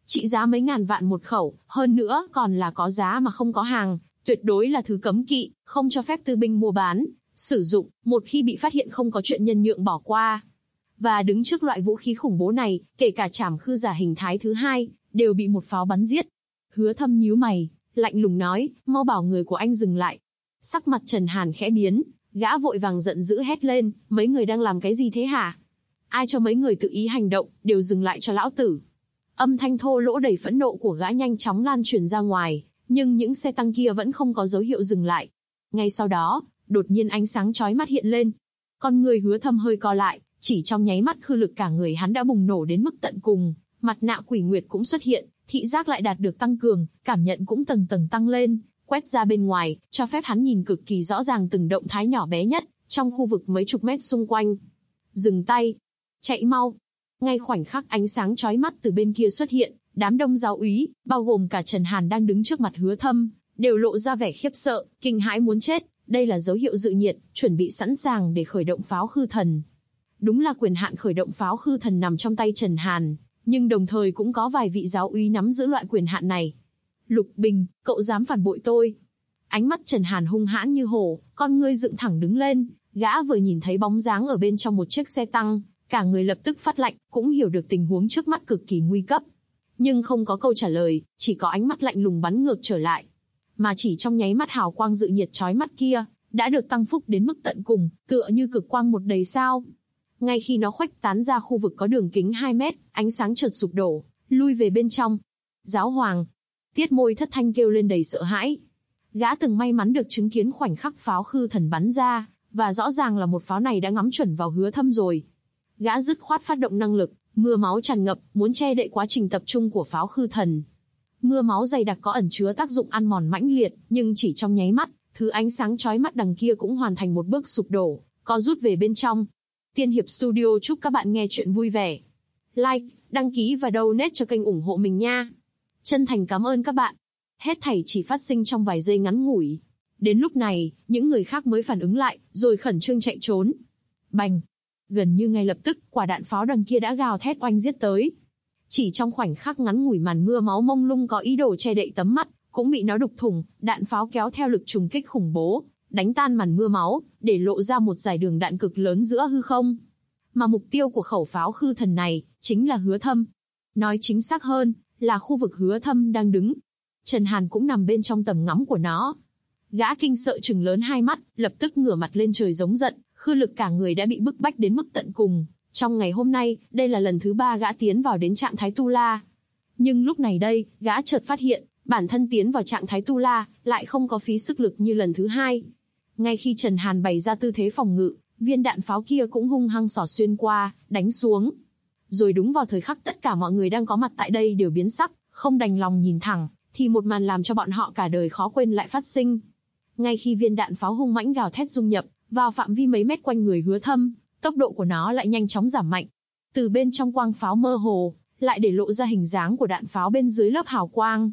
Trị giá mấy ngàn vạn một khẩu, hơn nữa còn là có giá mà không có hàng, tuyệt đối là thứ cấm kỵ, không cho phép tư binh mua bán, sử dụng, một khi bị phát hiện không có chuyện nhân nhượng bỏ qua. Và đứng trước loại vũ khí khủng bố này, kể cả Trảm Khư Giả hình thái thứ hai, đều bị một pháo bắn giết. Hứa Thâm nhíu mày, lạnh lùng nói, mau bảo người của anh dừng lại. Sắc mặt Trần Hàn khẽ biến, gã vội vàng giận dữ hét lên, mấy người đang làm cái gì thế hả? Ai cho mấy người tự ý hành động, đều dừng lại cho lão tử. Âm thanh thô lỗ đầy phẫn nộ của gã nhanh chóng lan truyền ra ngoài, nhưng những xe tăng kia vẫn không có dấu hiệu dừng lại. Ngay sau đó, đột nhiên ánh sáng chói mắt hiện lên. Con người Hứa Thâm hơi co lại, chỉ trong nháy mắt khư lực cả người hắn đã bùng nổ đến mức tận cùng, mặt nạ quỷ nguyệt cũng xuất hiện, thị giác lại đạt được tăng cường, cảm nhận cũng tầng tầng tăng lên, quét ra bên ngoài, cho phép hắn nhìn cực kỳ rõ ràng từng động thái nhỏ bé nhất, trong khu vực mấy chục mét xung quanh. Dừng tay! Chạy mau! Ngay khoảnh khắc ánh sáng chói mắt từ bên kia xuất hiện, đám đông giáo úy, bao gồm cả Trần Hàn đang đứng trước mặt Hứa Thâm, đều lộ ra vẻ khiếp sợ, kinh hãi muốn chết, đây là dấu hiệu dự nhiệt, chuẩn bị sẵn sàng để khởi động pháo khư thần. Đúng là quyền hạn khởi động pháo khư thần nằm trong tay Trần Hàn, nhưng đồng thời cũng có vài vị giáo úy nắm giữ loại quyền hạn này. Lục Bình, cậu dám phản bội tôi? Ánh mắt Trần Hàn hung hãn như hổ, con ngươi dựng thẳng đứng lên, gã vừa nhìn thấy bóng dáng ở bên trong một chiếc xe tăng, cả người lập tức phát lạnh, cũng hiểu được tình huống trước mắt cực kỳ nguy cấp. Nhưng không có câu trả lời, chỉ có ánh mắt lạnh lùng bắn ngược trở lại. Mà chỉ trong nháy mắt hào quang dự nhiệt chói mắt kia, đã được tăng phúc đến mức tận cùng, tựa như cực quang một đầy sao. Ngay khi nó khuếch tán ra khu vực có đường kính 2 mét, ánh sáng chợt sụp đổ, lui về bên trong. Giáo hoàng! Tiết Môi Thất Thanh kêu lên đầy sợ hãi. Gã từng may mắn được chứng kiến khoảnh khắc pháo khư thần bắn ra, và rõ ràng là một pháo này đã ngắm chuẩn vào Hứa Thâm rồi. Gã dứt khoát phát động năng lực, mưa máu tràn ngập, muốn che đậy quá trình tập trung của pháo khư thần. Mưa máu dày đặc có ẩn chứa tác dụng ăn mòn mãnh liệt, nhưng chỉ trong nháy mắt, thứ ánh sáng chói mắt đằng kia cũng hoàn thành một bước sụp đổ, co rút về bên trong. Tiên Hiệp Studio chúc các bạn nghe chuyện vui vẻ. Like, đăng ký và donate cho kênh ủng hộ mình nha. Chân thành cảm ơn các bạn. Hết thảy chỉ phát sinh trong vài giây ngắn ngủi. Đến lúc này, những người khác mới phản ứng lại, rồi khẩn trương chạy trốn. Bành! Gần như ngay lập tức, quả đạn pháo đằng kia đã gào thét oanh giết tới. Chỉ trong khoảnh khắc ngắn ngủi màn mưa máu mông lung có ý đồ che đậy tấm mắt, cũng bị nó đục thủng, đạn pháo kéo theo lực trùng kích khủng bố, đánh tan màn mưa máu, để lộ ra một dải đường đạn cực lớn giữa hư không. Mà mục tiêu của khẩu pháo khư thần này, chính là Hứa Thâm. Nói chính xác hơn, là khu vực Hứa Thâm đang đứng. Trần Hàn cũng nằm bên trong tầm ngắm của nó. Gã kinh sợ trừng lớn hai mắt, lập tức ngửa mặt lên trời giống giận, khư lực cả người đã bị bức bách đến mức tận cùng. Trong ngày hôm nay, đây là lần thứ 3 gã tiến vào đến trạng thái Tu La. Nhưng lúc này đây, gã chợt phát hiện, bản thân tiến vào trạng thái Tu La, lại không có phí sức lực như lần thứ 2. Ngay khi Trần Hàn bày ra tư thế phòng ngự, viên đạn pháo kia cũng hung hăng xỏ xuyên qua, đánh xuống. Rồi đúng vào thời khắc tất cả mọi người đang có mặt tại đây đều biến sắc, không đành lòng nhìn thẳng, thì một màn làm cho bọn họ cả đời khó quên lại phát sinh. Ngay khi viên đạn pháo hung mãnh gào thét dung nhập vào phạm vi mấy mét quanh người Hứa Thâm, tốc độ của nó lại nhanh chóng giảm mạnh. Từ bên trong quang pháo mơ hồ, lại để lộ ra hình dáng của đạn pháo bên dưới lớp hào quang.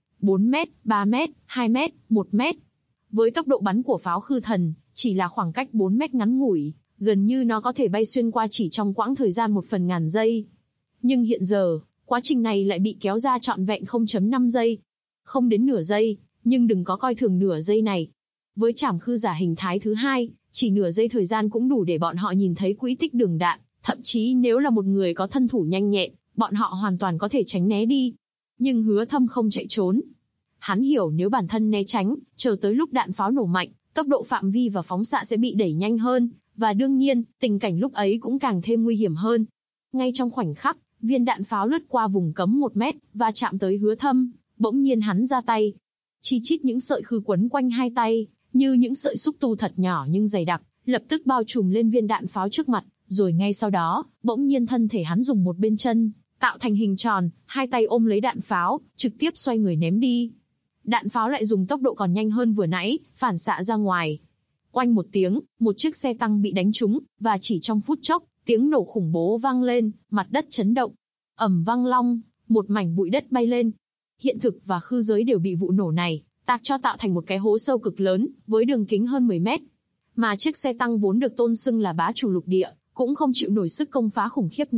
4 mét, 3 mét, 2 mét, 1 mét. Với tốc độ bắn của pháo khư thần, chỉ là khoảng cách 4 mét ngắn ngủi, gần như nó có thể bay xuyên qua chỉ trong quãng thời gian 1/1000 giây. Nhưng hiện giờ, quá trình này lại bị kéo ra trọn vẹn 0.5 giây. Không đến nửa giây, nhưng đừng có coi thường nửa giây này. Với Trảm Khư Giả hình thái thứ 2, chỉ nửa giây thời gian cũng đủ để bọn họ nhìn thấy quỹ tích đường đạn, thậm chí nếu là một người có thân thủ nhanh nhẹn, bọn họ hoàn toàn có thể tránh né đi. Nhưng Hứa Thâm không chạy trốn. Hắn hiểu nếu bản thân né tránh, chờ tới lúc đạn pháo nổ mạnh, tốc độ phạm vi và phóng xạ sẽ bị đẩy nhanh hơn, và đương nhiên, tình cảnh lúc ấy cũng càng thêm nguy hiểm hơn. Ngay trong khoảnh khắc, viên đạn pháo lướt qua vùng cấm 1 mét, và chạm tới Hứa Thâm, bỗng nhiên hắn ra tay. Chi chít những sợi khư quấn quanh hai tay, như những sợi xúc tu thật nhỏ nhưng dày đặc, lập tức bao trùm lên viên đạn pháo trước mặt, rồi ngay sau đó, bỗng nhiên thân thể hắn dùng một bên chân, tạo thành hình tròn, hai tay ôm lấy đạn pháo, trực tiếp xoay người ném đi. Đạn pháo lại dùng tốc độ còn nhanh hơn vừa nãy, phản xạ ra ngoài. Oanh một tiếng, một chiếc xe tăng bị đánh trúng, và chỉ trong phút chốc, tiếng nổ khủng bố vang lên, mặt đất chấn động. Ầm vang long, một mảnh bụi đất bay lên. Hiện thực và khư giới đều bị vụ nổ này tạc cho tạo thành một cái hố sâu cực lớn, với đường kính hơn 10 mét. Mà chiếc xe tăng vốn được tôn xưng là bá chủ lục địa, cũng không chịu nổi sức công phá khủng khiếp này,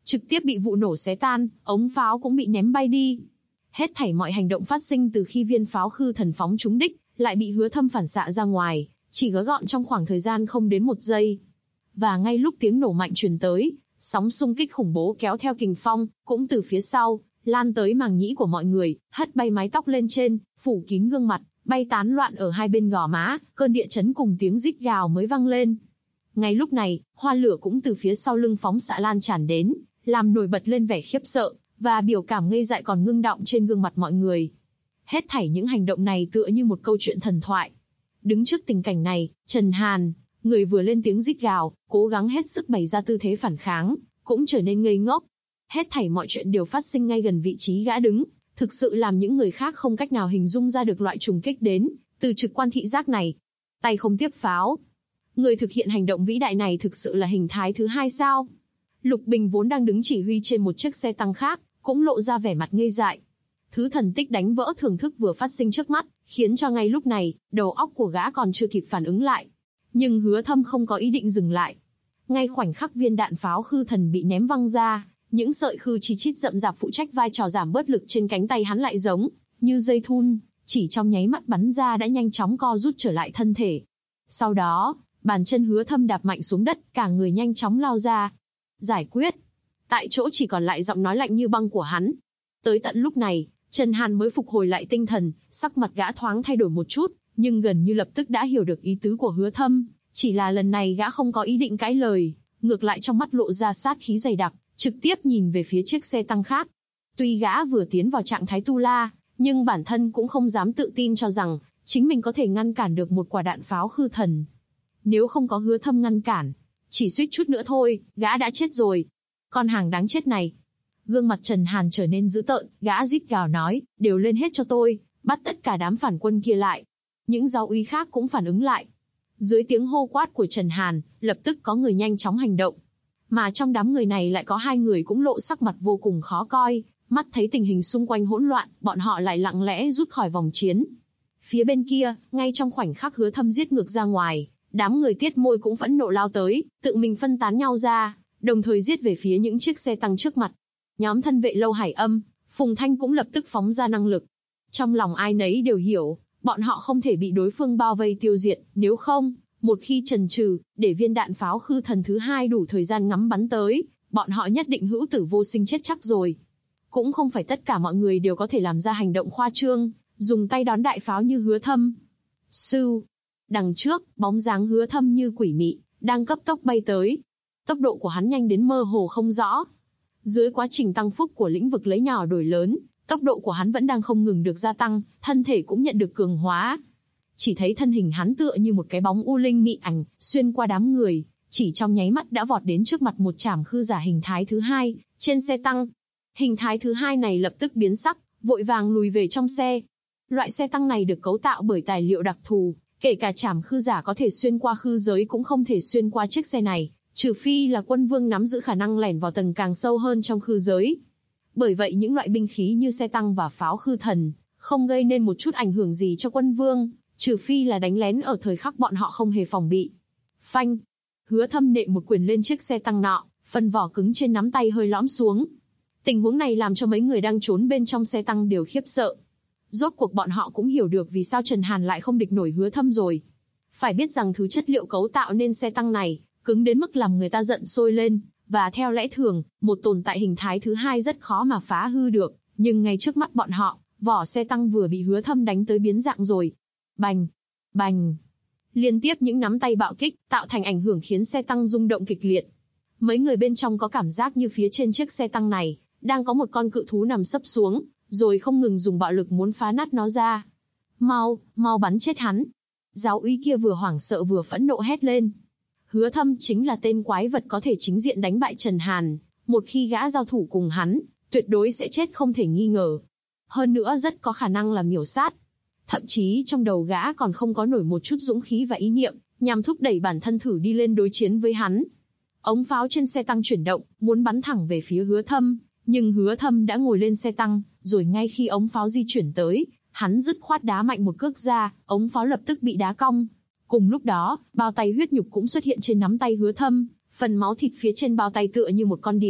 trực tiếp bị vụ nổ xé tan, ống pháo cũng bị ném bay đi. Hết thảy mọi hành động phát sinh từ khi viên pháo khư thần phóng trúng đích, lại bị Hứa Thâm phản xạ ra ngoài, chỉ gói gọn trong khoảng thời gian không đến 1 giây. Và ngay lúc tiếng nổ mạnh truyền tới, sóng xung kích khủng bố kéo theo kình phong, cũng từ phía sau, lan tới màng nhĩ của mọi người, hất bay mái tóc lên trên, phủ kín gương mặt, bay tán loạn ở hai bên gò má, cơn địa chấn cùng tiếng rít gào mới vang lên. Ngay lúc này, hoa lửa cũng từ phía sau lưng phóng xạ lan tràn đến, làm nổi bật lên vẻ khiếp sợ, và biểu cảm ngây dại còn ngưng đọng trên gương mặt mọi người. Hết thảy những hành động này tựa như một câu chuyện thần thoại. Đứng trước tình cảnh này, Trần Hàn, người vừa lên tiếng rít gào, cố gắng hết sức bày ra tư thế phản kháng, cũng trở nên ngây ngốc. Hết thảy mọi chuyện đều phát sinh ngay gần vị trí gã đứng, thực sự làm những người khác không cách nào hình dung ra được loại trùng kích đến từ trực quan thị giác này. Tay không tiếp pháo. Người thực hiện hành động vĩ đại này thực sự là hình thái thứ hai sao? Lục Bình vốn đang đứng chỉ huy trên một chiếc xe tăng khác, cũng lộ ra vẻ mặt ngây dại. Thứ thần tích đánh vỡ thưởng thức vừa phát sinh trước mắt, khiến cho ngay lúc này, đầu óc của gã còn chưa kịp phản ứng lại. Nhưng Hứa Thâm không có ý định dừng lại. Ngay khoảnh khắc viên đạn pháo khư thần bị ném văng ra, những sợi khư chi chít rậm rạp phụ trách vai trò giảm bớt lực trên cánh tay hắn lại giống như dây thun, chỉ trong nháy mắt bắn ra đã nhanh chóng co rút trở lại thân thể. Sau đó, bàn chân Hứa Thâm đạp mạnh xuống đất, cả người nhanh chóng lao ra. Giải quyết. Tại chỗ chỉ còn lại giọng nói lạnh như băng của hắn. Tới tận lúc này, Trần Hàn mới phục hồi lại tinh thần, sắc mặt gã thoáng thay đổi một chút, nhưng gần như lập tức đã hiểu được ý tứ của Hứa Thâm, chỉ là lần này gã không có ý định cãi lời, ngược lại trong mắt lộ ra sát khí dày đặc, trực tiếp nhìn về phía chiếc xe tăng khác. Tuy gã vừa tiến vào trạng thái tu la, nhưng bản thân cũng không dám tự tin cho rằng chính mình có thể ngăn cản được một quả đạn pháo khư thần. Nếu không có Hứa Thâm ngăn cản, chỉ suýt chút nữa thôi, gã đã chết rồi. Con hàng đáng chết này. Gương mặt Trần Hàn trở nên dữ tợn, gã rít gào nói, đều lên hết cho tôi, bắt tất cả đám phản quân kia lại. Những giáo úy khác cũng phản ứng lại. Dưới tiếng hô quát của Trần Hàn, lập tức có người nhanh chóng hành động. Mà trong đám người này lại có 2 người cũng lộ sắc mặt vô cùng khó coi, mắt thấy tình hình xung quanh hỗn loạn, bọn họ lại lặng lẽ rút khỏi vòng chiến. Phía bên kia, ngay trong khoảnh khắc Hứa Thâm giết ngược ra ngoài, đám người Tiết Môi cũng phẫn nộ lao tới, tự mình phân tán nhau ra, đồng thời giết về phía những chiếc xe tăng trước mặt. Nhóm thân vệ Lâu Hải Âm, Phùng Thanh cũng lập tức phóng ra năng lực. Trong lòng ai nấy đều hiểu, bọn họ không thể bị đối phương bao vây tiêu diệt, nếu không, một khi chần chừ, để viên đạn pháo khư thần thứ 2 đủ thời gian ngắm bắn tới, bọn họ nhất định hữu tử vô sinh chết chắc rồi. Cũng không phải tất cả mọi người đều có thể làm ra hành động khoa trương, dùng tay đón đại pháo như Hứa Thâm. Sưu. Đằng trước, bóng dáng Hứa Thâm như quỷ mị, đang cấp tốc bay tới. Tốc độ của hắn nhanh đến mơ hồ không rõ. Dưới quá trình tăng phúc của lĩnh vực lấy nhỏ đổi lớn, tốc độ của hắn vẫn đang không ngừng được gia tăng, thân thể cũng nhận được cường hóa. Chỉ thấy thân hình hắn tựa như một cái bóng u linh mị ảnh, xuyên qua đám người, chỉ trong nháy mắt đã vọt đến trước mặt một trảm khư giả hình thái thứ 2, trên xe tăng. Hình thái thứ 2 này lập tức biến sắc, vội vàng lùi về trong xe. Loại xe tăng này được cấu tạo bởi tài liệu đặc thù, kể cả trảm khư giả có thể xuyên qua khư giới cũng không thể xuyên qua chiếc xe này, trừ phi là quân vương nắm giữ khả năng lẻn vào tầng càng sâu hơn trong khư giới. Bởi vậy những loại binh khí như xe tăng và pháo khư thần, không gây nên một chút ảnh hưởng gì cho quân vương, trừ phi là đánh lén ở thời khắc bọn họ không hề phòng bị. Phanh! Hứa Thâm nện một quyền lên chiếc xe tăng nọ, phần vỏ cứng trên nắm tay hơi lõm xuống. Tình huống này làm cho mấy người đang trốn bên trong xe tăng đều khiếp sợ. Rốt cuộc bọn họ cũng hiểu được vì sao Trần Hàn lại không địch nổi Hứa Thâm rồi. Phải biết rằng thứ chất liệu cấu tạo nên xe tăng này, cứng đến mức làm người ta giận sôi lên, và theo lẽ thường, một tồn tại hình thái thứ 2 rất khó mà phá hư được, nhưng ngay trước mắt bọn họ, vỏ xe tăng vừa bị Hứa Thâm đánh tới biến dạng rồi. Bành! Bành! Liên tiếp những nắm tay bạo kích, tạo thành ảnh hưởng khiến xe tăng rung động kịch liệt. Mấy người bên trong có cảm giác như phía trên chiếc xe tăng này, đang có một con cự thú nằm sấp xuống, rồi không ngừng dùng bạo lực muốn phá nát nó ra. Mau, mau bắn chết hắn! Giáo úy kia vừa hoảng sợ vừa phẫn nộ hét lên. Hứa Thâm chính là tên quái vật có thể chính diện đánh bại Trần Hàn, một khi gã giao thủ cùng hắn, tuyệt đối sẽ chết không thể nghi ngờ. Hơn nữa rất có khả năng là miểu sát. Thậm chí trong đầu gã còn không có nổi một chút dũng khí và ý niệm, nhằm thúc đẩy bản thân thử đi lên đối chiến với hắn. Ống pháo trên xe tăng chuyển động, muốn bắn thẳng về phía Hứa Thâm, nhưng Hứa Thâm đã ngồi lên xe tăng, rồi ngay khi ống pháo di chuyển tới, hắn dứt khoát đá mạnh một cước ra, ống pháo lập tức bị đá cong. Cùng lúc đó, bao tay huyết nhục cũng xuất hiện trên nắm tay Hứa Thâm, phần máu thịt phía trên bao tay tựa như một con đỉa,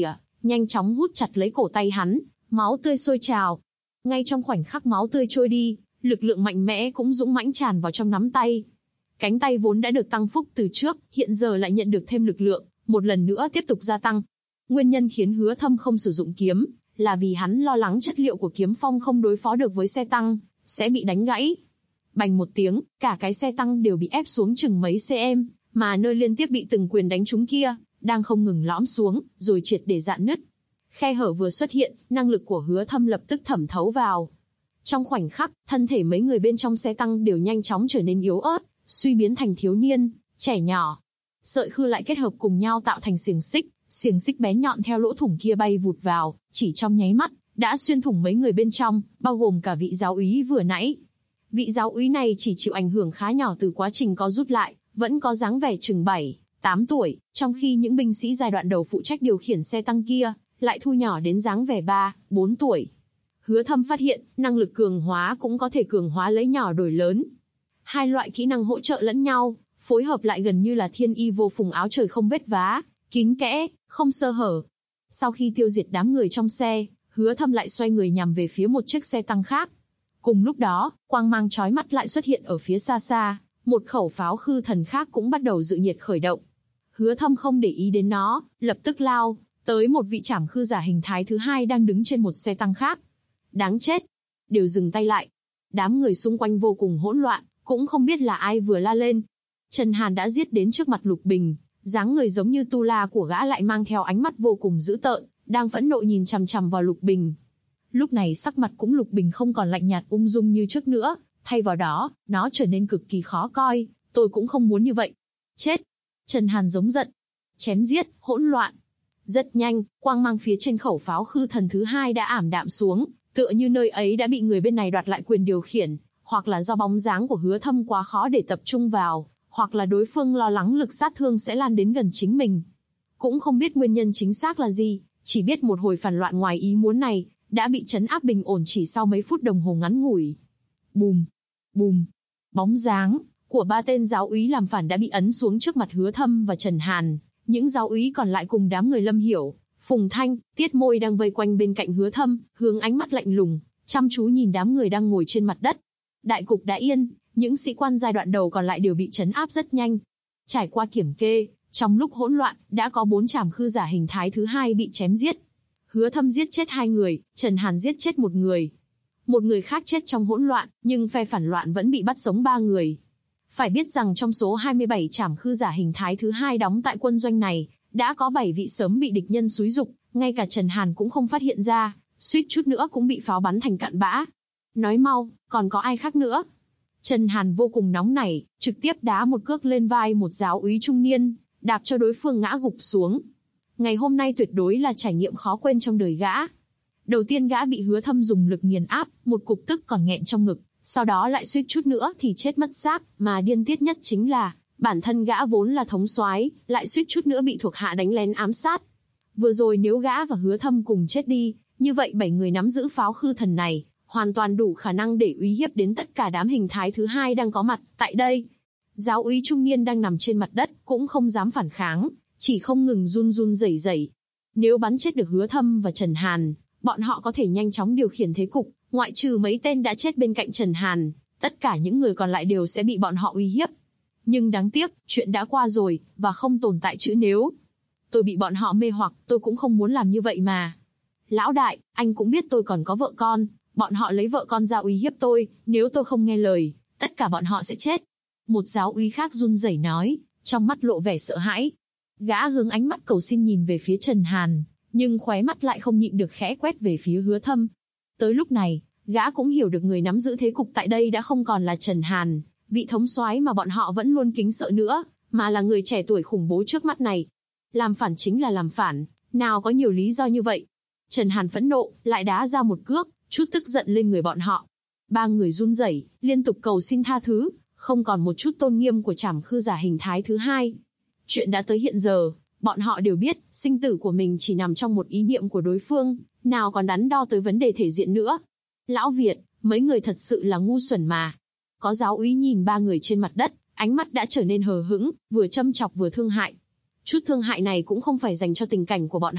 nhanh chóng hút chặt lấy cổ tay hắn, máu tươi sôi trào. Ngay trong khoảnh khắc máu tươi trôi đi, lực lượng mạnh mẽ cũng dũng mãnh tràn vào trong nắm tay. Cánh tay vốn đã được tăng phúc từ trước, hiện giờ lại nhận được thêm lực lượng, một lần nữa tiếp tục gia tăng. Nguyên nhân khiến Hứa Thâm không sử dụng kiếm, là vì hắn lo lắng chất liệu của kiếm phong không đối phó được với xe tăng, sẽ bị đánh gãy. Bành một tiếng, cả cái xe tăng đều bị ép xuống chừng mấy cm, mà nơi liên tiếp bị từng quyền đánh trúng kia, đang không ngừng lõm xuống, rồi triệt để rạn nứt. Khe hở vừa xuất hiện, năng lực của Hứa Thâm lập tức thẩm thấu vào. Trong khoảnh khắc, thân thể mấy người bên trong xe tăng đều nhanh chóng trở nên yếu ớt, suy biến thành thiếu niên, trẻ nhỏ. Sợi khư lại kết hợp cùng nhau tạo thành xiềng xích bén nhọn theo lỗ thủng kia bay vụt vào, chỉ trong nháy mắt, đã xuyên thủng mấy người bên trong, bao gồm cả vị giáo úy vừa nãy. Vị giáo úy này chỉ chịu ảnh hưởng khá nhỏ từ quá trình co rút lại, vẫn có dáng vẻ chừng 7-8 tuổi, trong khi những binh sĩ giai đoạn đầu phụ trách điều khiển xe tăng kia, lại thu nhỏ đến dáng vẻ 3-4 tuổi. Hứa Thâm phát hiện, năng lực cường hóa cũng có thể cường hóa lấy nhỏ đổi lớn. Hai loại kỹ năng hỗ trợ lẫn nhau, phối hợp lại gần như là thiên y vô phùng, áo trời không vết vá, kín kẽ, không sơ hở. Sau khi tiêu diệt đám người trong xe, Hứa Thâm lại xoay người nhằm về phía một chiếc xe tăng khác. Cùng lúc đó, quang mang chói mắt lại xuất hiện ở phía xa xa, một khẩu pháo khư thần khác cũng bắt đầu dự nhiệt khởi động. Hứa Thâm không để ý đến nó, lập tức lao tới một vị trảm khư giả hình thái thứ hai đang đứng trên một xe tăng khác. Đáng chết! Đều dừng tay lại. Đám người xung quanh vô cùng hỗn loạn, cũng không biết là ai vừa la lên. Trần Hàn đã giết đến trước mặt Lục Bình, dáng người giống như tu la của gã lại mang theo ánh mắt vô cùng dữ tợn, đang phẫn nộ nhìn chằm chằm vào Lục Bình. Lúc này sắc mặt cũng Lục Bình không còn lạnh nhạt ung dung như trước nữa, thay vào đó, nó trở nên cực kỳ khó coi. Tôi cũng không muốn như vậy. Chết! Trần Hàn giống giận. Chém giết, hỗn loạn. Rất nhanh, quang mang phía trên khẩu pháo khư thần thứ hai đã ảm đạm xuống, tựa như nơi ấy đã bị người bên này đoạt lại quyền điều khiển, hoặc là do bóng dáng của Hứa Thâm quá khó để tập trung vào, hoặc là đối phương lo lắng lực sát thương sẽ lan đến gần chính mình. Cũng không biết nguyên nhân chính xác là gì, chỉ biết một hồi phản loạn ngoài ý muốn này đã bị trấn áp bình ổn chỉ sau mấy phút đồng hồ ngắn ngủi. Bùm, bùm, bóng dáng của ba tên giáo úy làm phản đã bị ấn xuống trước mặt Hứa Thâm và Trần Hàn. Những giáo úy còn lại cùng đám người Lâm Hiểu, Phùng Thanh, Tiết Môi đang vây quanh bên cạnh Hứa Thâm, hướng ánh mắt lạnh lùng, chăm chú nhìn đám người đang ngồi trên mặt đất. Đại cục đã yên, những sĩ quan giai đoạn đầu còn lại đều bị trấn áp rất nhanh. Trải qua kiểm kê, trong lúc hỗn loạn, đã có 4 trảm khư giả hình thái thứ hai bị chém giết. Hứa Thâm giết chết 2 người, Trần Hàn giết chết 1 người. Một người khác chết trong hỗn loạn, nhưng phe phản loạn vẫn bị bắt sống 3 người. Phải biết rằng trong số 27 trảm khư giả hình thái thứ hai đóng tại quân doanh này, đã có 7 vị sớm bị địch nhân xúi giục, ngay cả Trần Hàn cũng không phát hiện ra, suýt chút nữa cũng bị pháo bắn thành cặn bã. Nói mau, còn có ai khác nữa? Trần Hàn vô cùng nóng nảy, trực tiếp đá một cước lên vai một giáo úy trung niên, đạp cho đối phương ngã gục xuống. Ngày hôm nay tuyệt đối là trải nghiệm khó quên trong đời gã. Đầu tiên gã bị Hứa Thâm dùng lực nghiền áp, một cục tức còn nghẹn trong ngực, sau đó lại suýt chút nữa thì chết mất xác, mà điên tiết nhất chính là, bản thân gã vốn là thống soái, lại suýt chút nữa bị thuộc hạ đánh lén ám sát. Vừa rồi nếu gã và Hứa Thâm cùng chết đi, như vậy 7 người nắm giữ pháo khư thần này, hoàn toàn đủ khả năng để uy hiếp đến tất cả đám hình thái thứ hai đang có mặt tại đây. Giáo úy trung niên đang nằm trên mặt đất, cũng không dám phản kháng, chỉ không ngừng run run rẩy rẩy. Nếu bắn chết được Hứa Thâm và Trần Hàn, bọn họ có thể nhanh chóng điều khiển thế cục, ngoại trừ mấy tên đã chết bên cạnh Trần Hàn, tất cả những người còn lại đều sẽ bị bọn họ uy hiếp. Nhưng đáng tiếc, chuyện đã qua rồi, và không tồn tại chữ nếu. Tôi bị bọn họ mê hoặc, tôi cũng không muốn làm như vậy mà. Lão đại, anh cũng biết tôi còn có vợ con, bọn họ lấy vợ con ra uy hiếp tôi, nếu tôi không nghe lời, tất cả bọn họ sẽ chết. Một giáo úy khác run rẩy nói, trong mắt lộ vẻ sợ hãi. Gã hướng ánh mắt cầu xin nhìn về phía Trần Hàn, nhưng khóe mắt lại không nhịn được khẽ quét về phía Hứa Thâm. Tới lúc này, gã cũng hiểu được người nắm giữ thế cục tại đây đã không còn là Trần Hàn, vị thống soái mà bọn họ vẫn luôn kính sợ nữa, mà là người trẻ tuổi khủng bố trước mắt này. Làm phản chính là làm phản, nào có nhiều lý do như vậy. Trần Hàn phẫn nộ, lại đá ra một cước, chút tức giận lên người bọn họ. 3 người run rẩy, liên tục cầu xin tha thứ, không còn một chút tôn nghiêm của trảm khư giả hình thái thứ hai. Chuyện đã tới hiện giờ, bọn họ đều biết, sinh tử của mình chỉ nằm trong một ý niệm của đối phương, nào còn đắn đo tới vấn đề thể diện nữa. Lão Việt, mấy người thật sự là ngu xuẩn mà. Có giáo úy nhìn 3 người trên mặt đất, ánh mắt đã trở nên hờ hững, vừa châm chọc vừa thương hại. Chút thương hại này cũng không phải dành cho tình cảnh của bọn họ,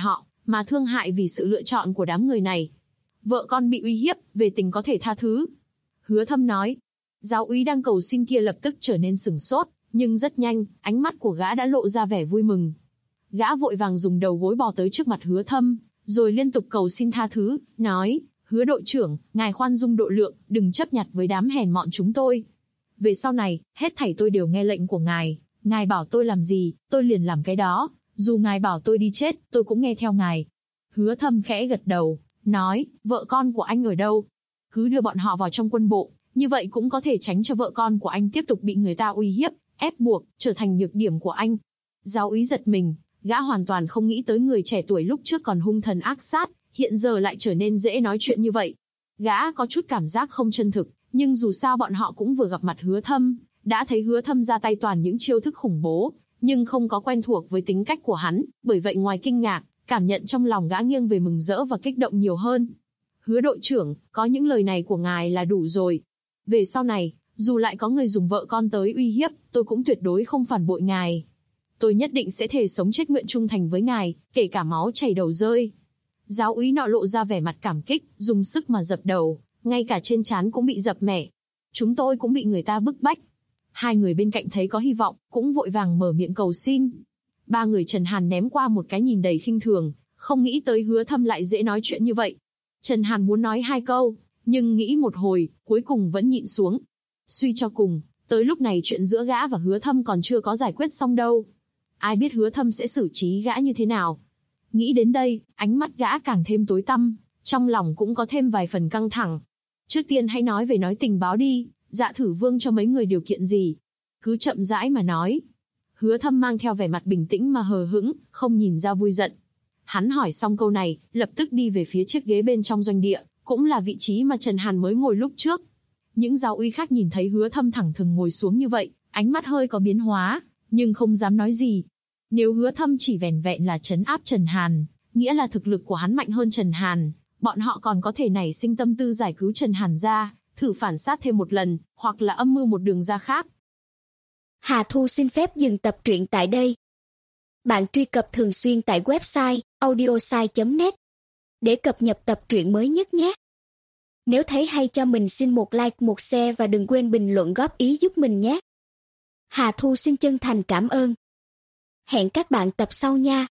mà thương hại vì sự lựa chọn của đám người này. Vợ con bị uy hiếp, về tình có thể tha thứ. Hứa Thâm nói. Giáo úy đang cầu xin kia lập tức trở nên sửng sốt, nhưng rất nhanh, ánh mắt của gã đã lộ ra vẻ vui mừng. Gã vội vàng dùng đầu gối bò tới trước mặt Hứa Thâm, rồi liên tục cầu xin tha thứ, nói, Hứa đội trưởng, ngài khoan dung độ lượng, đừng chấp nhặt với đám hèn mọn chúng tôi. Về sau này, hết thảy tôi đều nghe lệnh của ngài bảo tôi làm gì, tôi liền làm cái đó, dù ngài bảo tôi đi chết, tôi cũng nghe theo ngài. Hứa Thâm khẽ gật đầu, nói, vợ con của anh ở đâu? Cứ đưa bọn họ vào trong quân bộ, như vậy cũng có thể tránh cho vợ con của anh tiếp tục bị người ta uy hiếp, ép buộc, trở thành nhược điểm của anh. Giáo úy giật mình, gã hoàn toàn không nghĩ tới người trẻ tuổi lúc trước còn hung thần ác sát, hiện giờ lại trở nên dễ nói chuyện như vậy. Gã có chút cảm giác không chân thực, nhưng dù sao bọn họ cũng vừa gặp mặt Hứa Thâm, đã thấy Hứa Thâm ra tay toàn những chiêu thức khủng bố, nhưng không có quen thuộc với tính cách của hắn, bởi vậy ngoài kinh ngạc, cảm nhận trong lòng gã nghiêng về mừng rỡ và kích động nhiều hơn. Hứa đội trưởng, có những lời này của ngài là đủ rồi. Về sau này, dù lại có người dùng vợ con tới uy hiếp, tôi cũng tuyệt đối không phản bội ngài. Tôi nhất định sẽ thề sống chết nguyện trung thành với ngài, kể cả máu chảy đầu rơi. Giáo úy nọ lộ ra vẻ mặt cảm kích, dùng sức mà dập đầu, ngay cả trên trán cũng bị dập mẻ. Chúng tôi cũng bị người ta bức bách. Hai người bên cạnh thấy có hy vọng, cũng vội vàng mở miệng cầu xin. Ba người Trần Hàn ném qua một cái nhìn đầy khinh thường, không nghĩ tới Hứa Thâm lại dễ nói chuyện như vậy. Trần Hàn muốn nói hai câu, nhưng nghĩ một hồi, cuối cùng vẫn nhịn xuống. Suy cho cùng, tới lúc này chuyện giữa gã và Hứa Thâm còn chưa có giải quyết xong đâu. Ai biết Hứa Thâm sẽ xử trí gã như thế nào? Nghĩ đến đây, ánh mắt gã càng thêm tối tăm, trong lòng cũng có thêm vài phần căng thẳng. Trước tiên hãy nói về nói tình báo đi, Dạ Thử Vương cho mấy người điều kiện gì? Cứ chậm rãi mà nói. Hứa Thâm mang theo vẻ mặt bình tĩnh mà hờ hững, không nhìn ra vui giận. Hắn hỏi xong câu này, lập tức đi về phía chiếc ghế bên trong doanh địa, cũng là vị trí mà Trần Hàn mới ngồi lúc trước. Những giáo úy khác nhìn thấy Hứa Thâm thẳng thừng ngồi xuống như vậy, ánh mắt hơi có biến hóa, nhưng không dám nói gì. Nếu Hứa Thâm chỉ vẻn vẹn là trấn áp Trần Hàn, nghĩa là thực lực của hắn mạnh hơn Trần Hàn, bọn họ còn có thể nảy sinh tâm tư giải cứu Trần Hàn ra, thử phản sát thêm một lần, hoặc là âm mưu một đường ra khác. Hà Thu xin phép dừng tập truyện tại đây. Bạn truy cập thường xuyên tại website audiosai.net để cập nhật tập truyện mới nhất nhé. Nếu thấy hay cho mình xin một like, một share và đừng quên bình luận góp ý giúp mình nhé. Hà Thu xin chân thành cảm ơn. Hẹn các bạn tập sau nha.